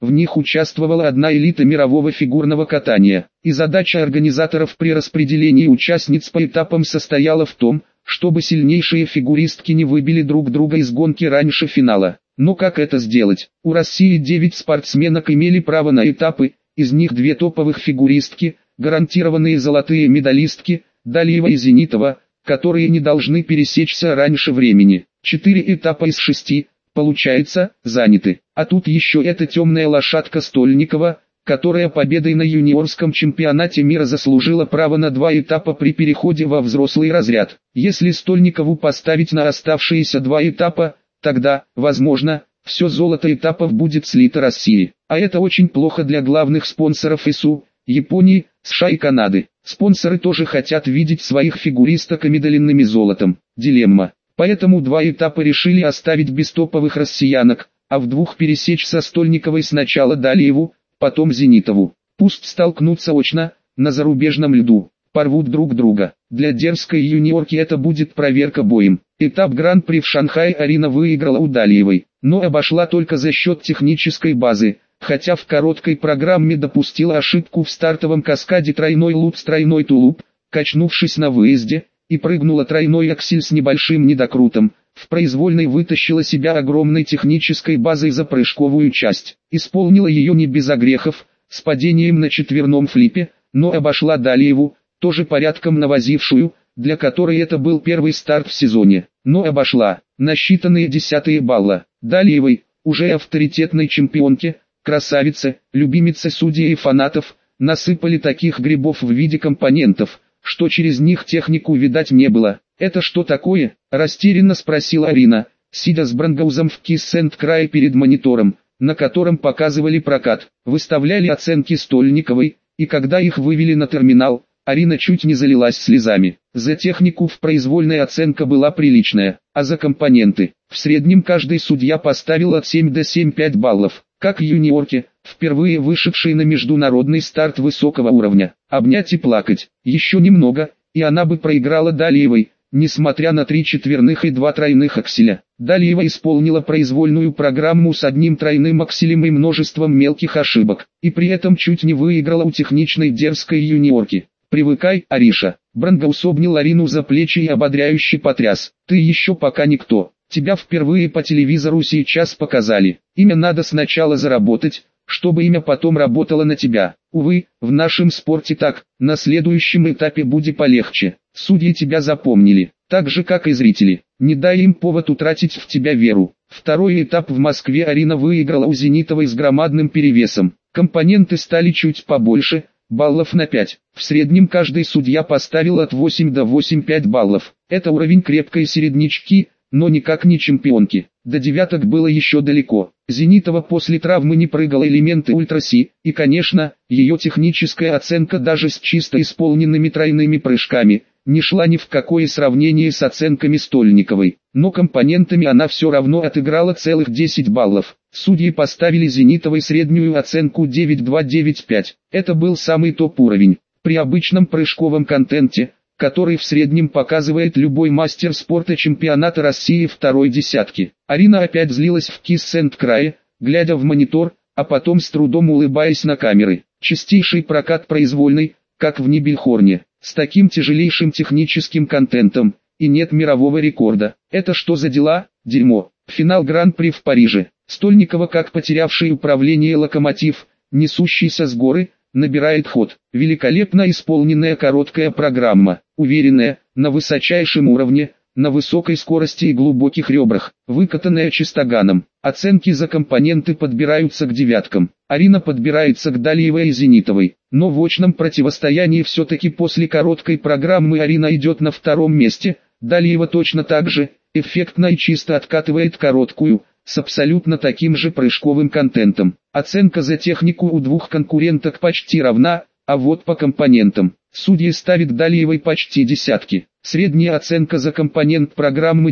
в них участвовала одна элита мирового фигурного катания. И задача организаторов при распределении участниц по этапам состояла в том, чтобы сильнейшие фигуристки не выбили друг друга из гонки раньше финала. Но как это сделать? У России 9 спортсменок имели право на этапы, из них 2 топовых фигуристки, гарантированные золотые медалистки, Далиева и Зенитова, которые не должны пересечься раньше времени. 4 этапа из 6, получается, заняты. А тут еще эта темная лошадка Стольникова, которая победой на юниорском чемпионате мира заслужила право на 2 этапа при переходе во взрослый разряд. Если Стольникову поставить на оставшиеся 2 этапа, тогда, возможно, все золото этапов будет слито России. А это очень плохо для главных спонсоров ИСУ, Японии, США и Канады. Спонсоры тоже хотят видеть своих фигуристок омедоленными золотом. Дилемма. Поэтому 2 этапа решили оставить без топовых россиянок, а в 2 пересечь со Стольниковой сначала Далиеву, потом Зенитову. Пусть столкнутся очно, на зарубежном льду, порвут друг друга. Для дерзкой юниорки это будет проверка боем. Этап Гран-при в Шанхае Арина выиграла у Далиевой, но обошла только за счет технической базы, хотя в короткой программе допустила ошибку в стартовом каскаде тройной луп с тройной тулуп, качнувшись на выезде, и прыгнула тройной аксель с небольшим недокрутом. В произвольной вытащила себя огромной технической базой за прыжковую часть. Исполнила ее не без огрехов, с падением на четверном флипе, но обошла Далиеву, тоже порядком навозившую, для которой это был первый старт в сезоне. Но обошла. Насчитанные 10 балла. Далиевой, уже авторитетной чемпионке, красавице, любимице судей и фанатов, насыпали таких грибов в виде компонентов, что через них технику видать не было. «Это что такое?» – растерянно спросила Арина, сидя с Брангаузом в Киссент-крае перед монитором, на котором показывали прокат, выставляли оценки Стольниковой, и когда их вывели на терминал, Арина чуть не залилась слезами. За технику в произвольной оценка была приличная, а за компоненты, в среднем каждый судья поставил от 7 до 7,5 баллов. Как юниорке, впервые вышедшей на международный старт высокого уровня, обнять и плакать. Еще немного, и она бы проиграла Далиевой, несмотря на 3 четверных и 2 тройных акселя. Далиева исполнила произвольную программу с одним тройным акселем и множеством мелких ошибок, и при этом чуть не выиграла у техничной дерзкой юниорки. «Привыкай, Ариша». Брангаус обнял Арину за плечи и ободряюще потряс. «Ты еще пока никто. Тебя впервые по телевизору сейчас показали. Имя надо сначала заработать, чтобы имя потом работало на тебя. Увы, в нашем спорте так, на следующем этапе будет полегче. Судьи тебя запомнили, так же как и зрители. Не дай им повод утратить в тебя веру». Второй этап в Москве Арина выиграла у Зенитовой с громадным перевесом. Компоненты стали чуть побольше, баллов на 5. В среднем каждый судья поставил от 8 до 8,5 баллов. Это уровень крепкой середнячки, но никак не чемпионки. До девяток было еще далеко. Зенитова после травмы не прыгала элементы ультра-си, и конечно, ее техническая оценка даже с чисто исполненными тройными прыжками, не шла ни в какое сравнение с оценками Стольниковой. Но компонентами она все равно отыграла целых 10 баллов. Судьи поставили Зенитовой среднюю оценку 9,2-9,5. Это был самый топ-уровень. При обычном прыжковом контенте, который в среднем показывает любой мастер спорта чемпионата России второй десятки. Арина опять злилась в Киссент-крае, глядя в монитор, а потом с трудом улыбаясь на камеры. Чистейший прокат произвольный, как в Нибельхорне, с таким тяжелейшим техническим контентом, и нет мирового рекорда. Это что за дела? Дерьмо. Финал Гран-при в Париже. Стольникова, как потерявший управление локомотив, несущийся с горы, набирает ход. Великолепно исполненная короткая программа, уверенная, на высочайшем уровне, на высокой скорости и глубоких ребрах, выкатанная чистоганом. Оценки за компоненты подбираются к девяткам. Арина подбирается к Далиевой и Зенитовой. Но в очном противостоянии все-таки после короткой программы Арина идет на втором месте, Далиева точно так же, эффектно и чисто откатывает короткую, с абсолютно таким же прыжковым контентом. Оценка за технику у двух конкуренток почти равна, а вот по компонентам. Судьи ставят Далиевой почти десятки. Средняя оценка за компонент программы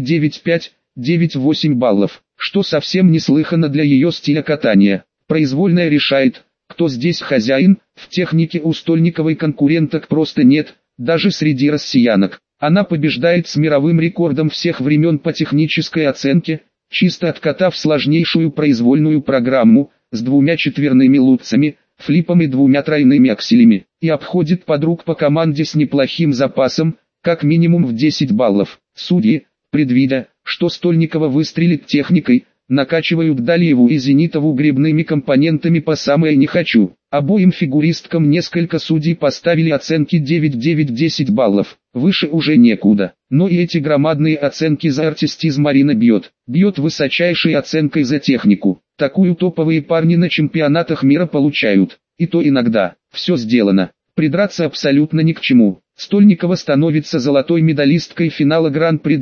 9,5-9,8 баллов, что совсем неслыханно для ее стиля катания. Произвольная решает, кто здесь хозяин, в технике у Стольниковой конкуренток просто нет, даже среди россиянок. Она побеждает с мировым рекордом всех времен по технической оценке, чисто откатав сложнейшую произвольную программу, с двумя четверными лутцами, флипом и двумя тройными акселями, и обходит подруг по команде с неплохим запасом, как минимум в 10 баллов. Судьи, предвидя, что Стольникова выстрелит техникой, накачивают Далиеву и Зенитову гребными компонентами по самое не хочу. Обоим фигуристкам несколько судей поставили оценки 9-9-10 баллов, выше уже некуда. Но и эти громадные оценки за артистизм Арина бьет высочайшей оценкой за технику. Такую топовые парни на чемпионатах мира получают, и то иногда. Все сделано. Придраться абсолютно ни к чему. Стольникова становится золотой медалисткой финала Гран-при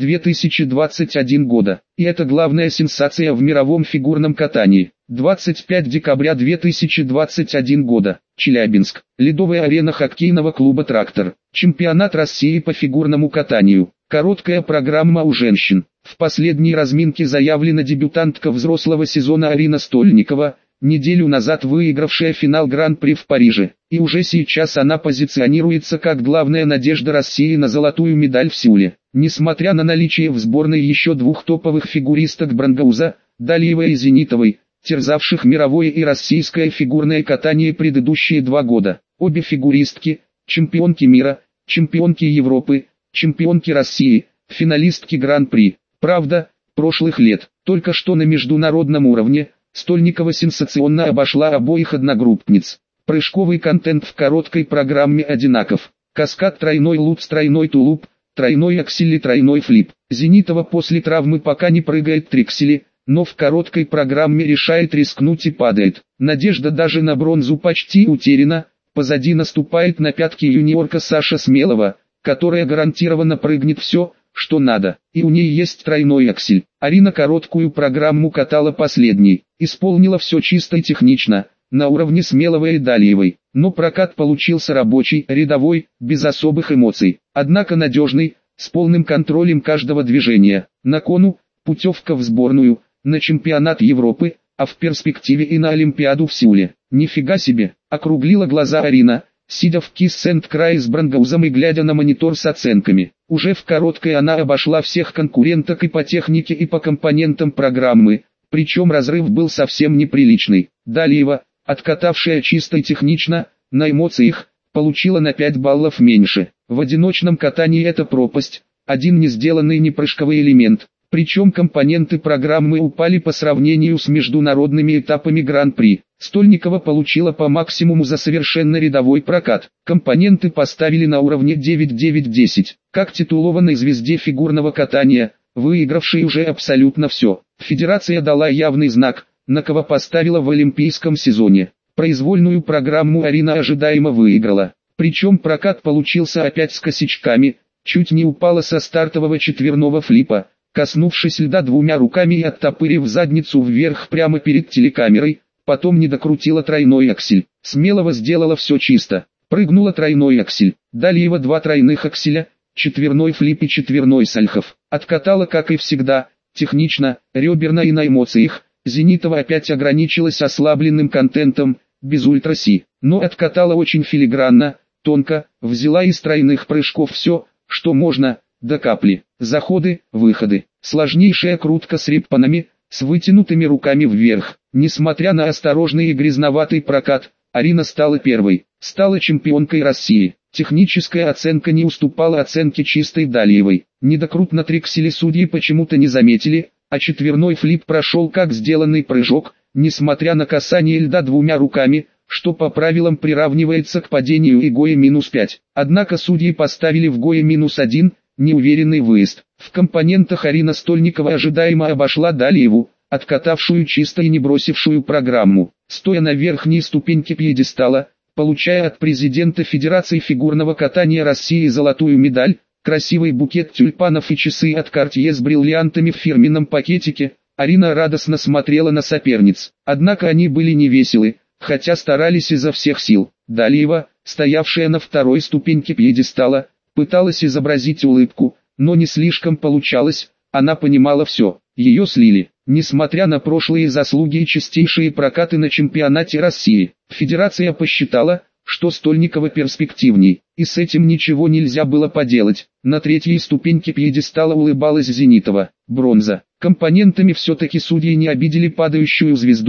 2021 года. И это главная сенсация в мировом фигурном катании. 25 декабря 2021 года. Челябинск. Ледовая арена хоккейного клуба «Трактор». Чемпионат России по фигурному катанию. Короткая программа у женщин. В последней разминке заявлена дебютантка взрослого сезона Арина Стольникова, неделю назад выигравшая финал Гран-при в Париже, и уже сейчас она позиционируется как главная надежда России на золотую медаль в Сеуле. Несмотря на наличие в сборной еще двух топовых фигуристок Брангауза, Далиевой и Зенитовой, терзавших мировое и российское фигурное катание предыдущие 2 года, обе фигуристки, чемпионки мира, чемпионки Европы, чемпионки России, финалистки Гран-при. Правда, прошлых лет, только что на международном уровне, Стольникова сенсационно обошла обоих одногруппниц. Прыжковый контент в короткой программе одинаков. Каскад, тройной лутц, тройной тулуп, тройной аксель и тройной флип. Зенитова после травмы пока не прыгает триксели, но в короткой программе решает рискнуть и падает. Надежда даже на бронзу почти утеряна, позади наступает на пятки юниорка Саша Смелова, которая гарантированно прыгнет все, что надо, и у ней есть тройной аксель. Арина короткую программу катала последней, исполнила все чисто и технично, на уровне Смеловой и Далиевой, но прокат получился рабочий, рядовой, без особых эмоций, однако надежный, с полным контролем каждого движения. На кону, путевка в сборную, на чемпионат Европы, а в перспективе и на Олимпиаду в Сеуле. Нифига себе, округлила глаза Арина, сидя в кисс-энд-крае с Брангаузом и глядя на монитор с оценками. Уже в короткой она обошла всех конкуренток и по технике, и по компонентам программы, причем разрыв был совсем неприличный. Далиева, откатавшая чисто и технично, на эмоциях, получила на 5 баллов меньше. В одиночном катании это пропасть, один не сделанный непрыжковый элемент. Причем компоненты программы упали по сравнению с международными этапами Гран-при. Стольникова получила по максимуму за совершенно рядовой прокат. Компоненты поставили на уровне 9-9-10. Как титулованной звезде фигурного катания, выигравшей уже абсолютно все, федерация дала явный знак, на кого поставила в олимпийском сезоне. Произвольную программу Арина ожидаемо выиграла. Причем прокат получился опять с косячками, чуть не упала со стартового четверного флипа, коснувшись льда двумя руками и оттопырив задницу вверх прямо перед телекамерой, потом не докрутила тройной аксель. Смелова сделала все чисто, прыгнула тройной аксель, Далиева 2 тройных акселя, четверной флип и четверной сальхов. Откатала как и всегда, технично, реберно и на эмоциях. Зенитова опять ограничилась ослабленным контентом, без ультраси, но откатала очень филигранно, тонко, взяла из тройных прыжков все, что можно, до капли. Заходы, выходы, сложнейшая крутка с риппанами, с вытянутыми руками вверх. Несмотря на осторожный и грязноватый прокат, Арина стала первой, стала чемпионкой России. Техническая оценка не уступала оценке чистой Далиевой. Недокрут на трикселе судьи почему-то не заметили, а четверной флип прошел как сделанный прыжок, несмотря на касание льда двумя руками, что по правилам приравнивается к падению и ГОЭ -5. Однако судьи поставили в ГОЭ -1, неуверенный выезд. В компонентах Арина Стольникова ожидаемо обошла Далиеву, откатавшую чисто и не бросившую программу. Стоя на верхней ступеньке пьедестала, получая от президента Федерации фигурного катания России золотую медаль, красивый букет тюльпанов и часы от Cartier с бриллиантами в фирменном пакетике, Арина радостно смотрела на соперниц. Однако они были невеселы, хотя старались изо всех сил. Далиева, стоявшая на второй ступеньке пьедестала, пыталась изобразить улыбку, но не слишком получалось, она понимала все, ее слили. Несмотря на прошлые заслуги и частейшие прокаты на чемпионате России, федерация посчитала, что Стольникова перспективней, и с этим ничего нельзя было поделать. На третьей ступеньке пьедестала улыбалась Зенитова. Бронза. Компонентами все-таки судьи не обидели падающую звезду,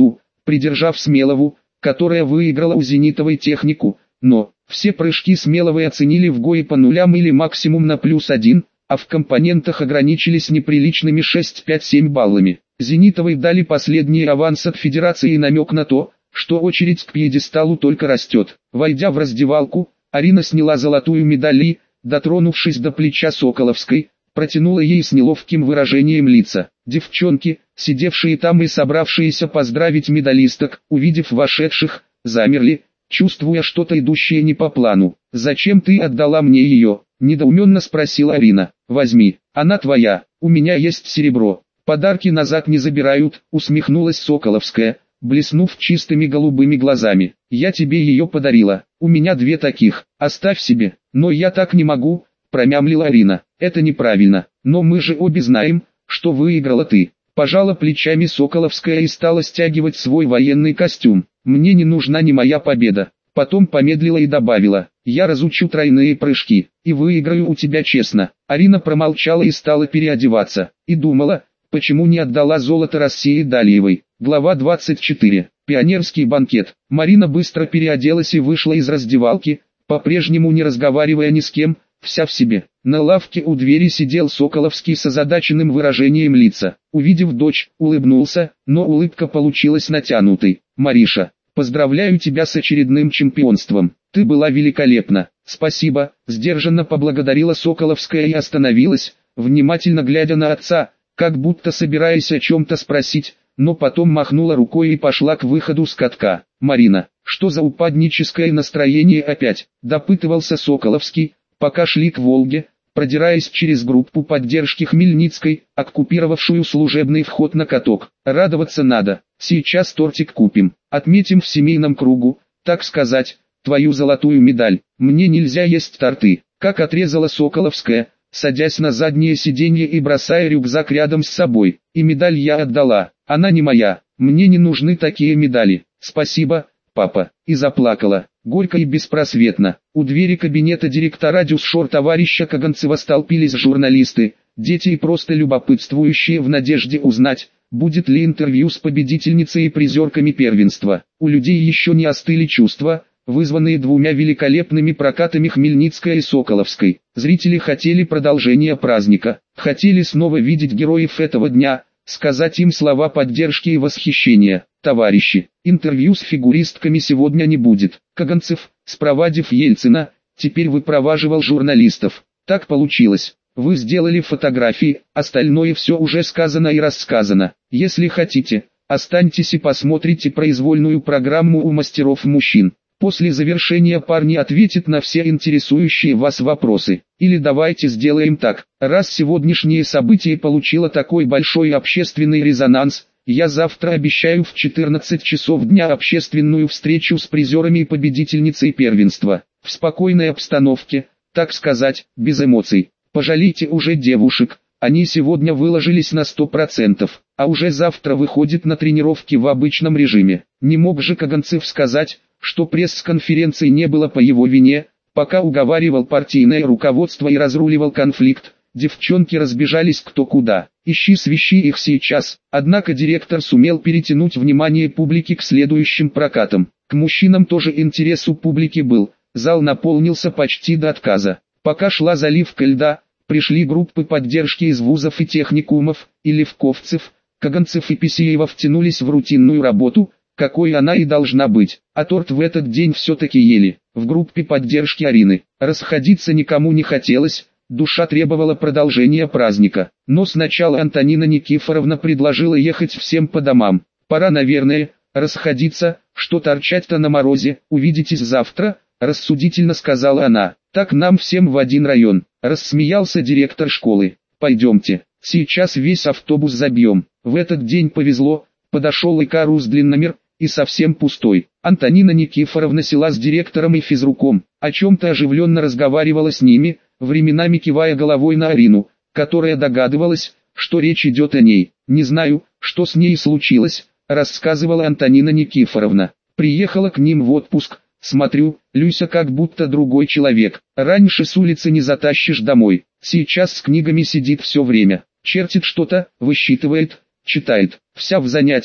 придержав Смелову, которая выиграла у Зенитовой технику, но все прыжки Смеловой оценили в ГОИ по нулям или максимум на +1, а в компонентах ограничились неприличными 6-5-7 баллами. Зенитовой дали последний аванс от Федерации и намек на то, что очередь к пьедесталу только растет. Войдя в раздевалку, Арина сняла золотую медаль и, дотронувшись до плеча Соколовской, протянула ей с неловким выражением лица. Девчонки, сидевшие там и собравшиеся поздравить медалисток, увидев вошедших, замерли, чувствуя что-то идущее не по плану. «Зачем ты отдала мне ее?» – недоуменно спросила Арина. «Возьми, она твоя, у меня есть серебро. Подарки назад не забирают», – усмехнулась Соколовская, блеснув чистыми голубыми глазами. «Я тебе ее подарила, у меня 2 таких, оставь себе». «Но я так не могу», – промямлила Арина. «Это неправильно, но мы же обе знаем, что выиграла ты». Пожала плечами Соколовская и стала стягивать свой военный костюм. «Мне не нужна ни моя победа». Потом помедлила и добавила: «Я разучу тройные прыжки, и выиграю у тебя честно». Арина промолчала и стала переодеваться, и думала, почему не отдала золото России Далиевой. Глава 24. Пионерский банкет. Марина быстро переоделась и вышла из раздевалки, по-прежнему не разговаривая ни с кем, вся в себе. На лавке у двери сидел Соколовский с озадаченным выражением лица. Увидев дочь, улыбнулся, но улыбка получилась натянутой. «Мариша, поздравляю тебя с очередным чемпионством. Ты была великолепна». «Спасибо», – сдержанно поблагодарила Соколовская и остановилась, внимательно глядя на отца, как будто собираясь о чем-то спросить, но потом махнула рукой и пошла к выходу с катка. «Марина, что за упадническое настроение опять?» – допытывался Соколовский, пока шли к Волге, продираясь через группу поддержки Хмельницкой, оккупировавшую служебный вход на каток. «Радоваться надо, сейчас тортик купим, отметим в семейном кругу, так сказать, твою золотую медаль. Мне нельзя есть торты», – как отрезала Соколовская, садясь на заднее сиденье и бросая рюкзак рядом с собой. «И медаль я отдала, она не моя, мне не нужны такие медали. Спасибо, папа», и заплакала, горько и беспросветно. У двери кабинета директора Дюсшор товарища Каганцева столпились журналисты, дети и просто любопытствующие в надежде узнать, будет ли интервью с победительницей и призерками первенства. У людей еще не остыли чувства, вызванные 2 великолепными прокатами Хмельницкой и Соколовской. Зрители хотели продолжения праздника, хотели снова видеть героев этого дня, сказать им слова поддержки и восхищения. «Товарищи, интервью с фигуристками сегодня не будет». Каганцев, спровадив Ельцина, теперь выпроваживал журналистов. «Так получилось. Вы сделали фотографии, остальное все уже сказано и рассказано. Если хотите, останьтесь и посмотрите произвольную программу у мастеров мужчин. После завершения парни ответят на все интересующие вас вопросы. Или давайте сделаем так, раз сегодняшнее событие получило такой большой общественный резонанс, я завтра обещаю в 14 часов дня общественную встречу с призерами и победительницей первенства. В спокойной обстановке, так сказать, без эмоций. Пожалейте уже девушек, они сегодня выложились на 100%, а уже завтра выходят на тренировки в обычном режиме. Не мог же Каганцев сказать, что пресс-конференции не было по его вине, пока уговаривал партийное руководство и разруливал конфликт. Девчонки разбежались кто куда. Ищи свищи их сейчас. Однако директор сумел перетянуть внимание публики к следующим прокатам. К мужчинам тоже интерес у публики был. Зал наполнился почти до отказа. Пока шла заливка льда, пришли группы поддержки из вузов и техникумов, и левковцев. Каганцев и Писеева втянулись в рутинную работу, какой она и должна быть. А торт в этот день все-таки ели. В группе поддержки Арины. Расходиться никому не хотелось. Душа требовала продолжения праздника, но сначала Антонина Никифоровна предложила ехать всем по домам. «Пора, наверное, расходиться, что торчать-то на морозе, увидитесь завтра», – рассудительно сказала она. «Так нам всем в один район», – рассмеялся директор школы. «Пойдемте, сейчас весь автобус забьем». В этот день повезло, подошел Икарус Длинномер, и совсем пустой. Антонина Никифоровна села с директором и физруком, о чем-то оживленно разговаривала с ними, временами кивая головой на Арину, которая догадывалась, что речь идет о ней. «Не знаю, что с ней случилось», – рассказывала Антонина Никифоровна. «Приехала к ним в отпуск, смотрю, Люся как будто другой человек. Раньше с улицы не затащишь домой, сейчас с книгами сидит все время, чертит что-то, высчитывает, читает, вся в занятиях,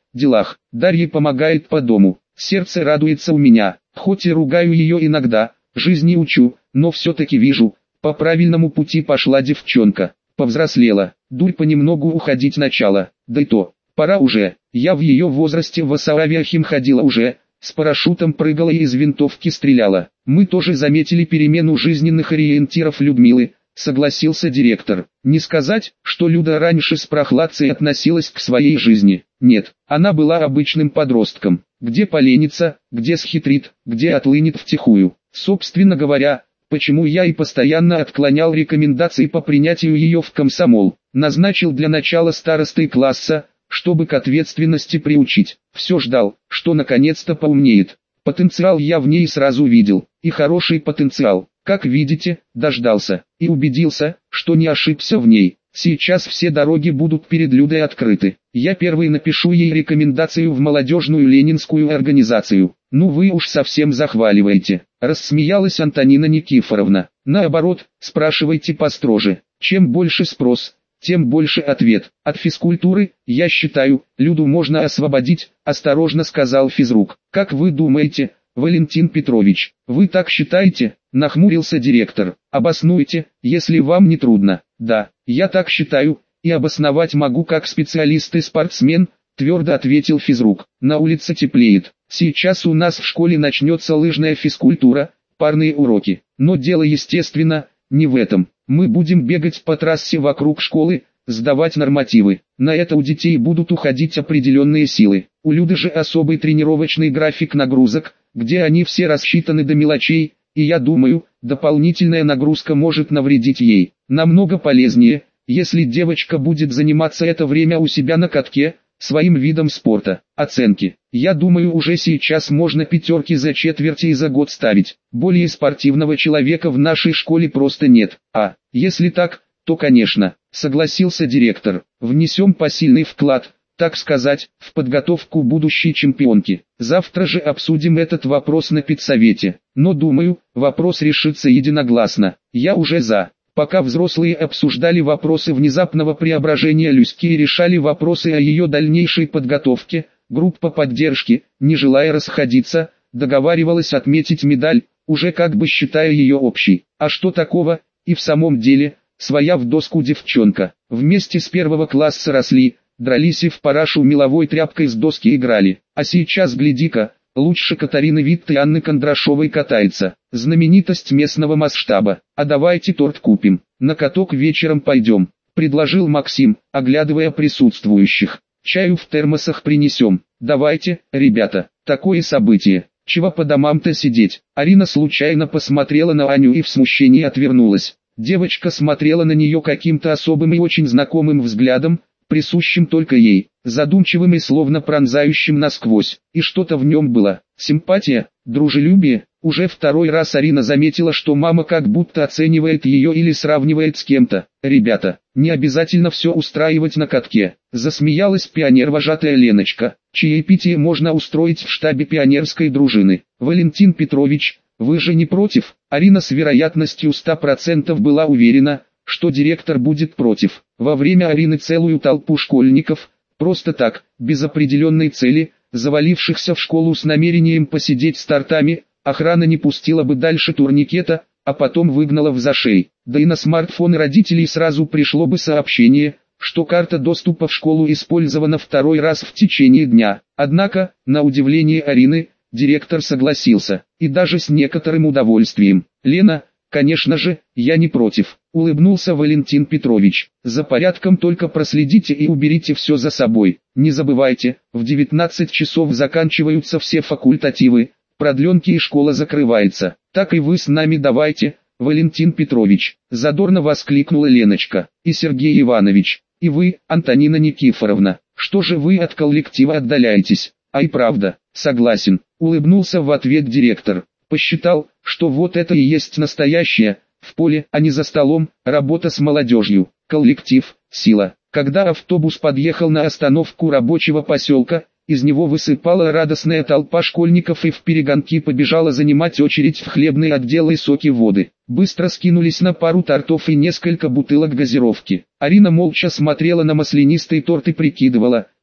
делах. Дарья помогает по дому, сердце радуется у меня, хоть и ругаю ее иногда, жизни учу, но все-таки вижу, по правильному пути пошла девчонка, повзрослела, дурь понемногу уходить начала, да и то, пора уже, я в ее возрасте в Асавиахим ходила уже, с парашютом прыгала и из винтовки стреляла. Мы тоже заметили перемену жизненных ориентиров Людмилы, согласился директор. Не сказать, что Люда раньше с прохладцей относилась к своей жизни. Нет, она была обычным подростком. Где поленится, где схитрит, где отлынет втихую. Собственно говоря, почему я и постоянно отклонял рекомендации по принятию ее в комсомол. Назначил для начала старостой класса, чтобы к ответственности приучить. Все ждал, что наконец-то поумнеет. Потенциал я в ней сразу видел, и хороший потенциал. Как видите, дождался, и убедился, что не ошибся в ней. Сейчас все дороги будут перед Людой открыты. Я первый напишу ей рекомендацию в молодежную ленинскую организацию. Ну вы уж совсем захваливаете. Рассмеялась Антонина Никифоровна. Наоборот, спрашивайте построже. Чем больше спрос, тем больше ответ. От физкультуры, я считаю, Люду можно освободить, осторожно сказал физрук. Как вы думаете, Валентин Петрович, вы так считаете? Нахмурился директор. Обоснуйте, если вам не трудно. Да, я так считаю, и обосновать могу как специалист и спортсмен, твердо ответил физрук. На улице теплеет. Сейчас у нас в школе начнется лыжная физкультура, парные уроки. Но дело естественно, не в этом. Мы будем бегать по трассе вокруг школы, сдавать нормативы. На это у детей будут уходить определенные силы. У Люды же особый тренировочный график нагрузок, где они все рассчитаны до мелочей, и я думаю, дополнительная нагрузка может навредить ей. Намного полезнее, если девочка будет заниматься это время у себя на катке, своим видом спорта. Оценки. Я думаю, уже сейчас можно пятерки за четверти и за год ставить. Более спортивного человека в нашей школе просто нет. А, если так, то конечно, согласился директор. Внесем посильный вклад, так сказать, в подготовку будущей чемпионки. Завтра же обсудим этот вопрос на педсовете. Но думаю, вопрос решится единогласно. Я уже за. Пока взрослые обсуждали вопросы внезапного преображения Люськи и решали вопросы о ее дальнейшей подготовке, группа поддержки, не желая расходиться, договаривалась отметить медаль, уже как бы считая ее общей. А что такого, и в самом деле, своя в доску девчонка. Вместе с первого класса росли, дрались и в парашу меловой тряпкой с доски играли. А сейчас, гляди-ка, лучше Катарины Витт и Анны Кондрашовой катается. Знаменитость местного масштаба. А давайте торт купим. На каток вечером пойдем, предложил Максим, оглядывая присутствующих. Чаю в термосах принесем. Давайте, ребята, такое событие. Чего по домам-то сидеть? Арина случайно посмотрела на Аню и в смущении отвернулась. Девочка смотрела на нее каким-то особым и очень знакомым взглядом, присущим только ей, задумчивым и словно пронзающим насквозь. И что-то в нем было. Симпатия, дружелюбие. Уже второй раз Арина заметила, что мама как будто оценивает ее или сравнивает с кем-то. «Ребята, не обязательно все устраивать на катке», — засмеялась пионер-вожатая Леночка. «Чаепитие можно устроить в штабе пионерской дружины. Валентин Петрович, вы же не против?» Арина с вероятностью 100% была уверена, что директор будет против. Во время Арины целую толпу школьников, просто так, без определенной цели, завалившихся в школу с намерением посидеть с тортами, охрана не пустила бы дальше турникета, а потом выгнала в зашей. Да и на смартфоны родителей сразу пришло бы сообщение, что карта доступа в школу использована второй раз в течение дня. Однако, на удивление Арины, директор согласился, и даже с некоторым удовольствием. «Лена, конечно же, я не против», — улыбнулся Валентин Петрович. «За порядком только проследите и уберите все за собой. Не забывайте, в 19 часов заканчиваются все факультативы, продленки и школа закрывается. Так и вы с нами давайте, Валентин Петрович», — задорно воскликнула Леночка. «И Сергей Иванович, и вы, Антонина Никифоровна, что же вы от коллектива отдаляетесь?» «Ай, правда, согласен», — улыбнулся в ответ директор. Посчитал, что вот это и есть настоящее, в поле, а не за столом, работа с молодежью, коллектив, сила. Когда автобус подъехал на остановку рабочего поселка, из него высыпала радостная толпа школьников и вперегонки побежала занимать очередь в хлебный отдел и соки воды. Быстро скинулись на пару тортов и несколько бутылок газировки. Арина молча смотрела на маслянистый торт и прикидывала,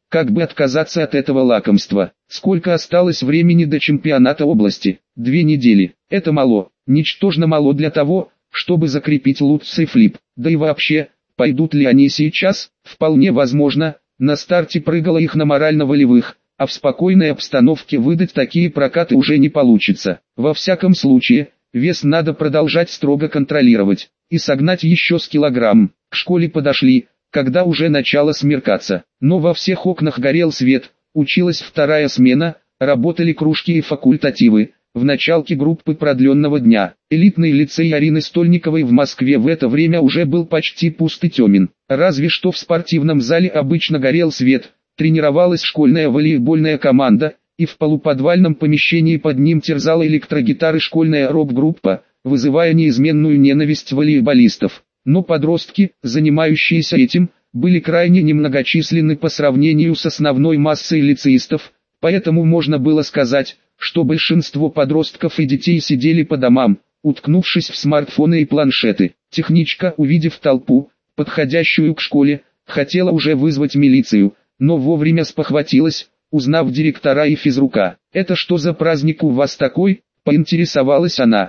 как бы отказаться от этого лакомства. Сколько осталось времени до чемпионата области? 2 недели. Это мало, ничтожно мало для того, чтобы закрепить Лутц и Флип. Да и вообще, пойдут ли они сейчас? Вполне возможно, на старте прыгало их на морально-волевых, а в спокойной обстановке выдать такие прокаты уже не получится. Во всяком случае, вес надо продолжать строго контролировать, и согнать еще с килограмм. К школе подошли, когда уже начало смеркаться, но во всех окнах горел свет, училась вторая смена, работали кружки и факультативы. В началке группы продленного дня, элитный лицей Арины Стольниковой в Москве в это время уже был почти пуст и темен. Разве что в спортивном зале обычно горел свет, тренировалась школьная волейбольная команда, и в полуподвальном помещении под ним терзала электрогитары школьная рок-группа, вызывая неизменную ненависть волейболистов. Но подростки, занимающиеся этим, были крайне немногочисленны по сравнению с основной массой лицеистов, поэтому можно было сказать, что большинство подростков и детей сидели по домам, уткнувшись в смартфоны и планшеты. Техничка, увидев толпу, подходящую к школе, хотела уже вызвать милицию, но вовремя спохватилась, узнав директора и физрука. «Это что за праздник у вас такой?» – поинтересовалась она.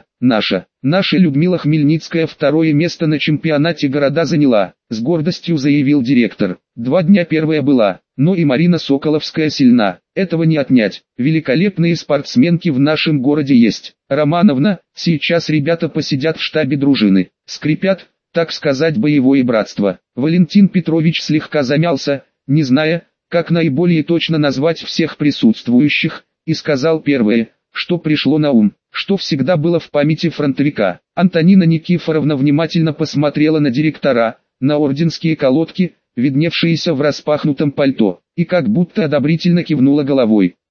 Наша Людмила Хмельницкая второе место на чемпионате города заняла», – с гордостью заявил директор. 2 дня первая была, но и Марина Соколовская сильна, этого не отнять. Великолепные спортсменки в нашем городе есть. Романовна, сейчас ребята посидят в штабе дружины, скрепят, так сказать, боевое братство. Валентин Петрович слегка замялся, не зная, как наиболее точно назвать всех присутствующих, и сказал первое, что пришло на ум, что всегда было в памяти фронтовика. Антонина Никифоровна внимательно посмотрела на директора, на орденские колодки, видневшиеся в распахнутом пальто, и как будто одобрительно кивнула головой.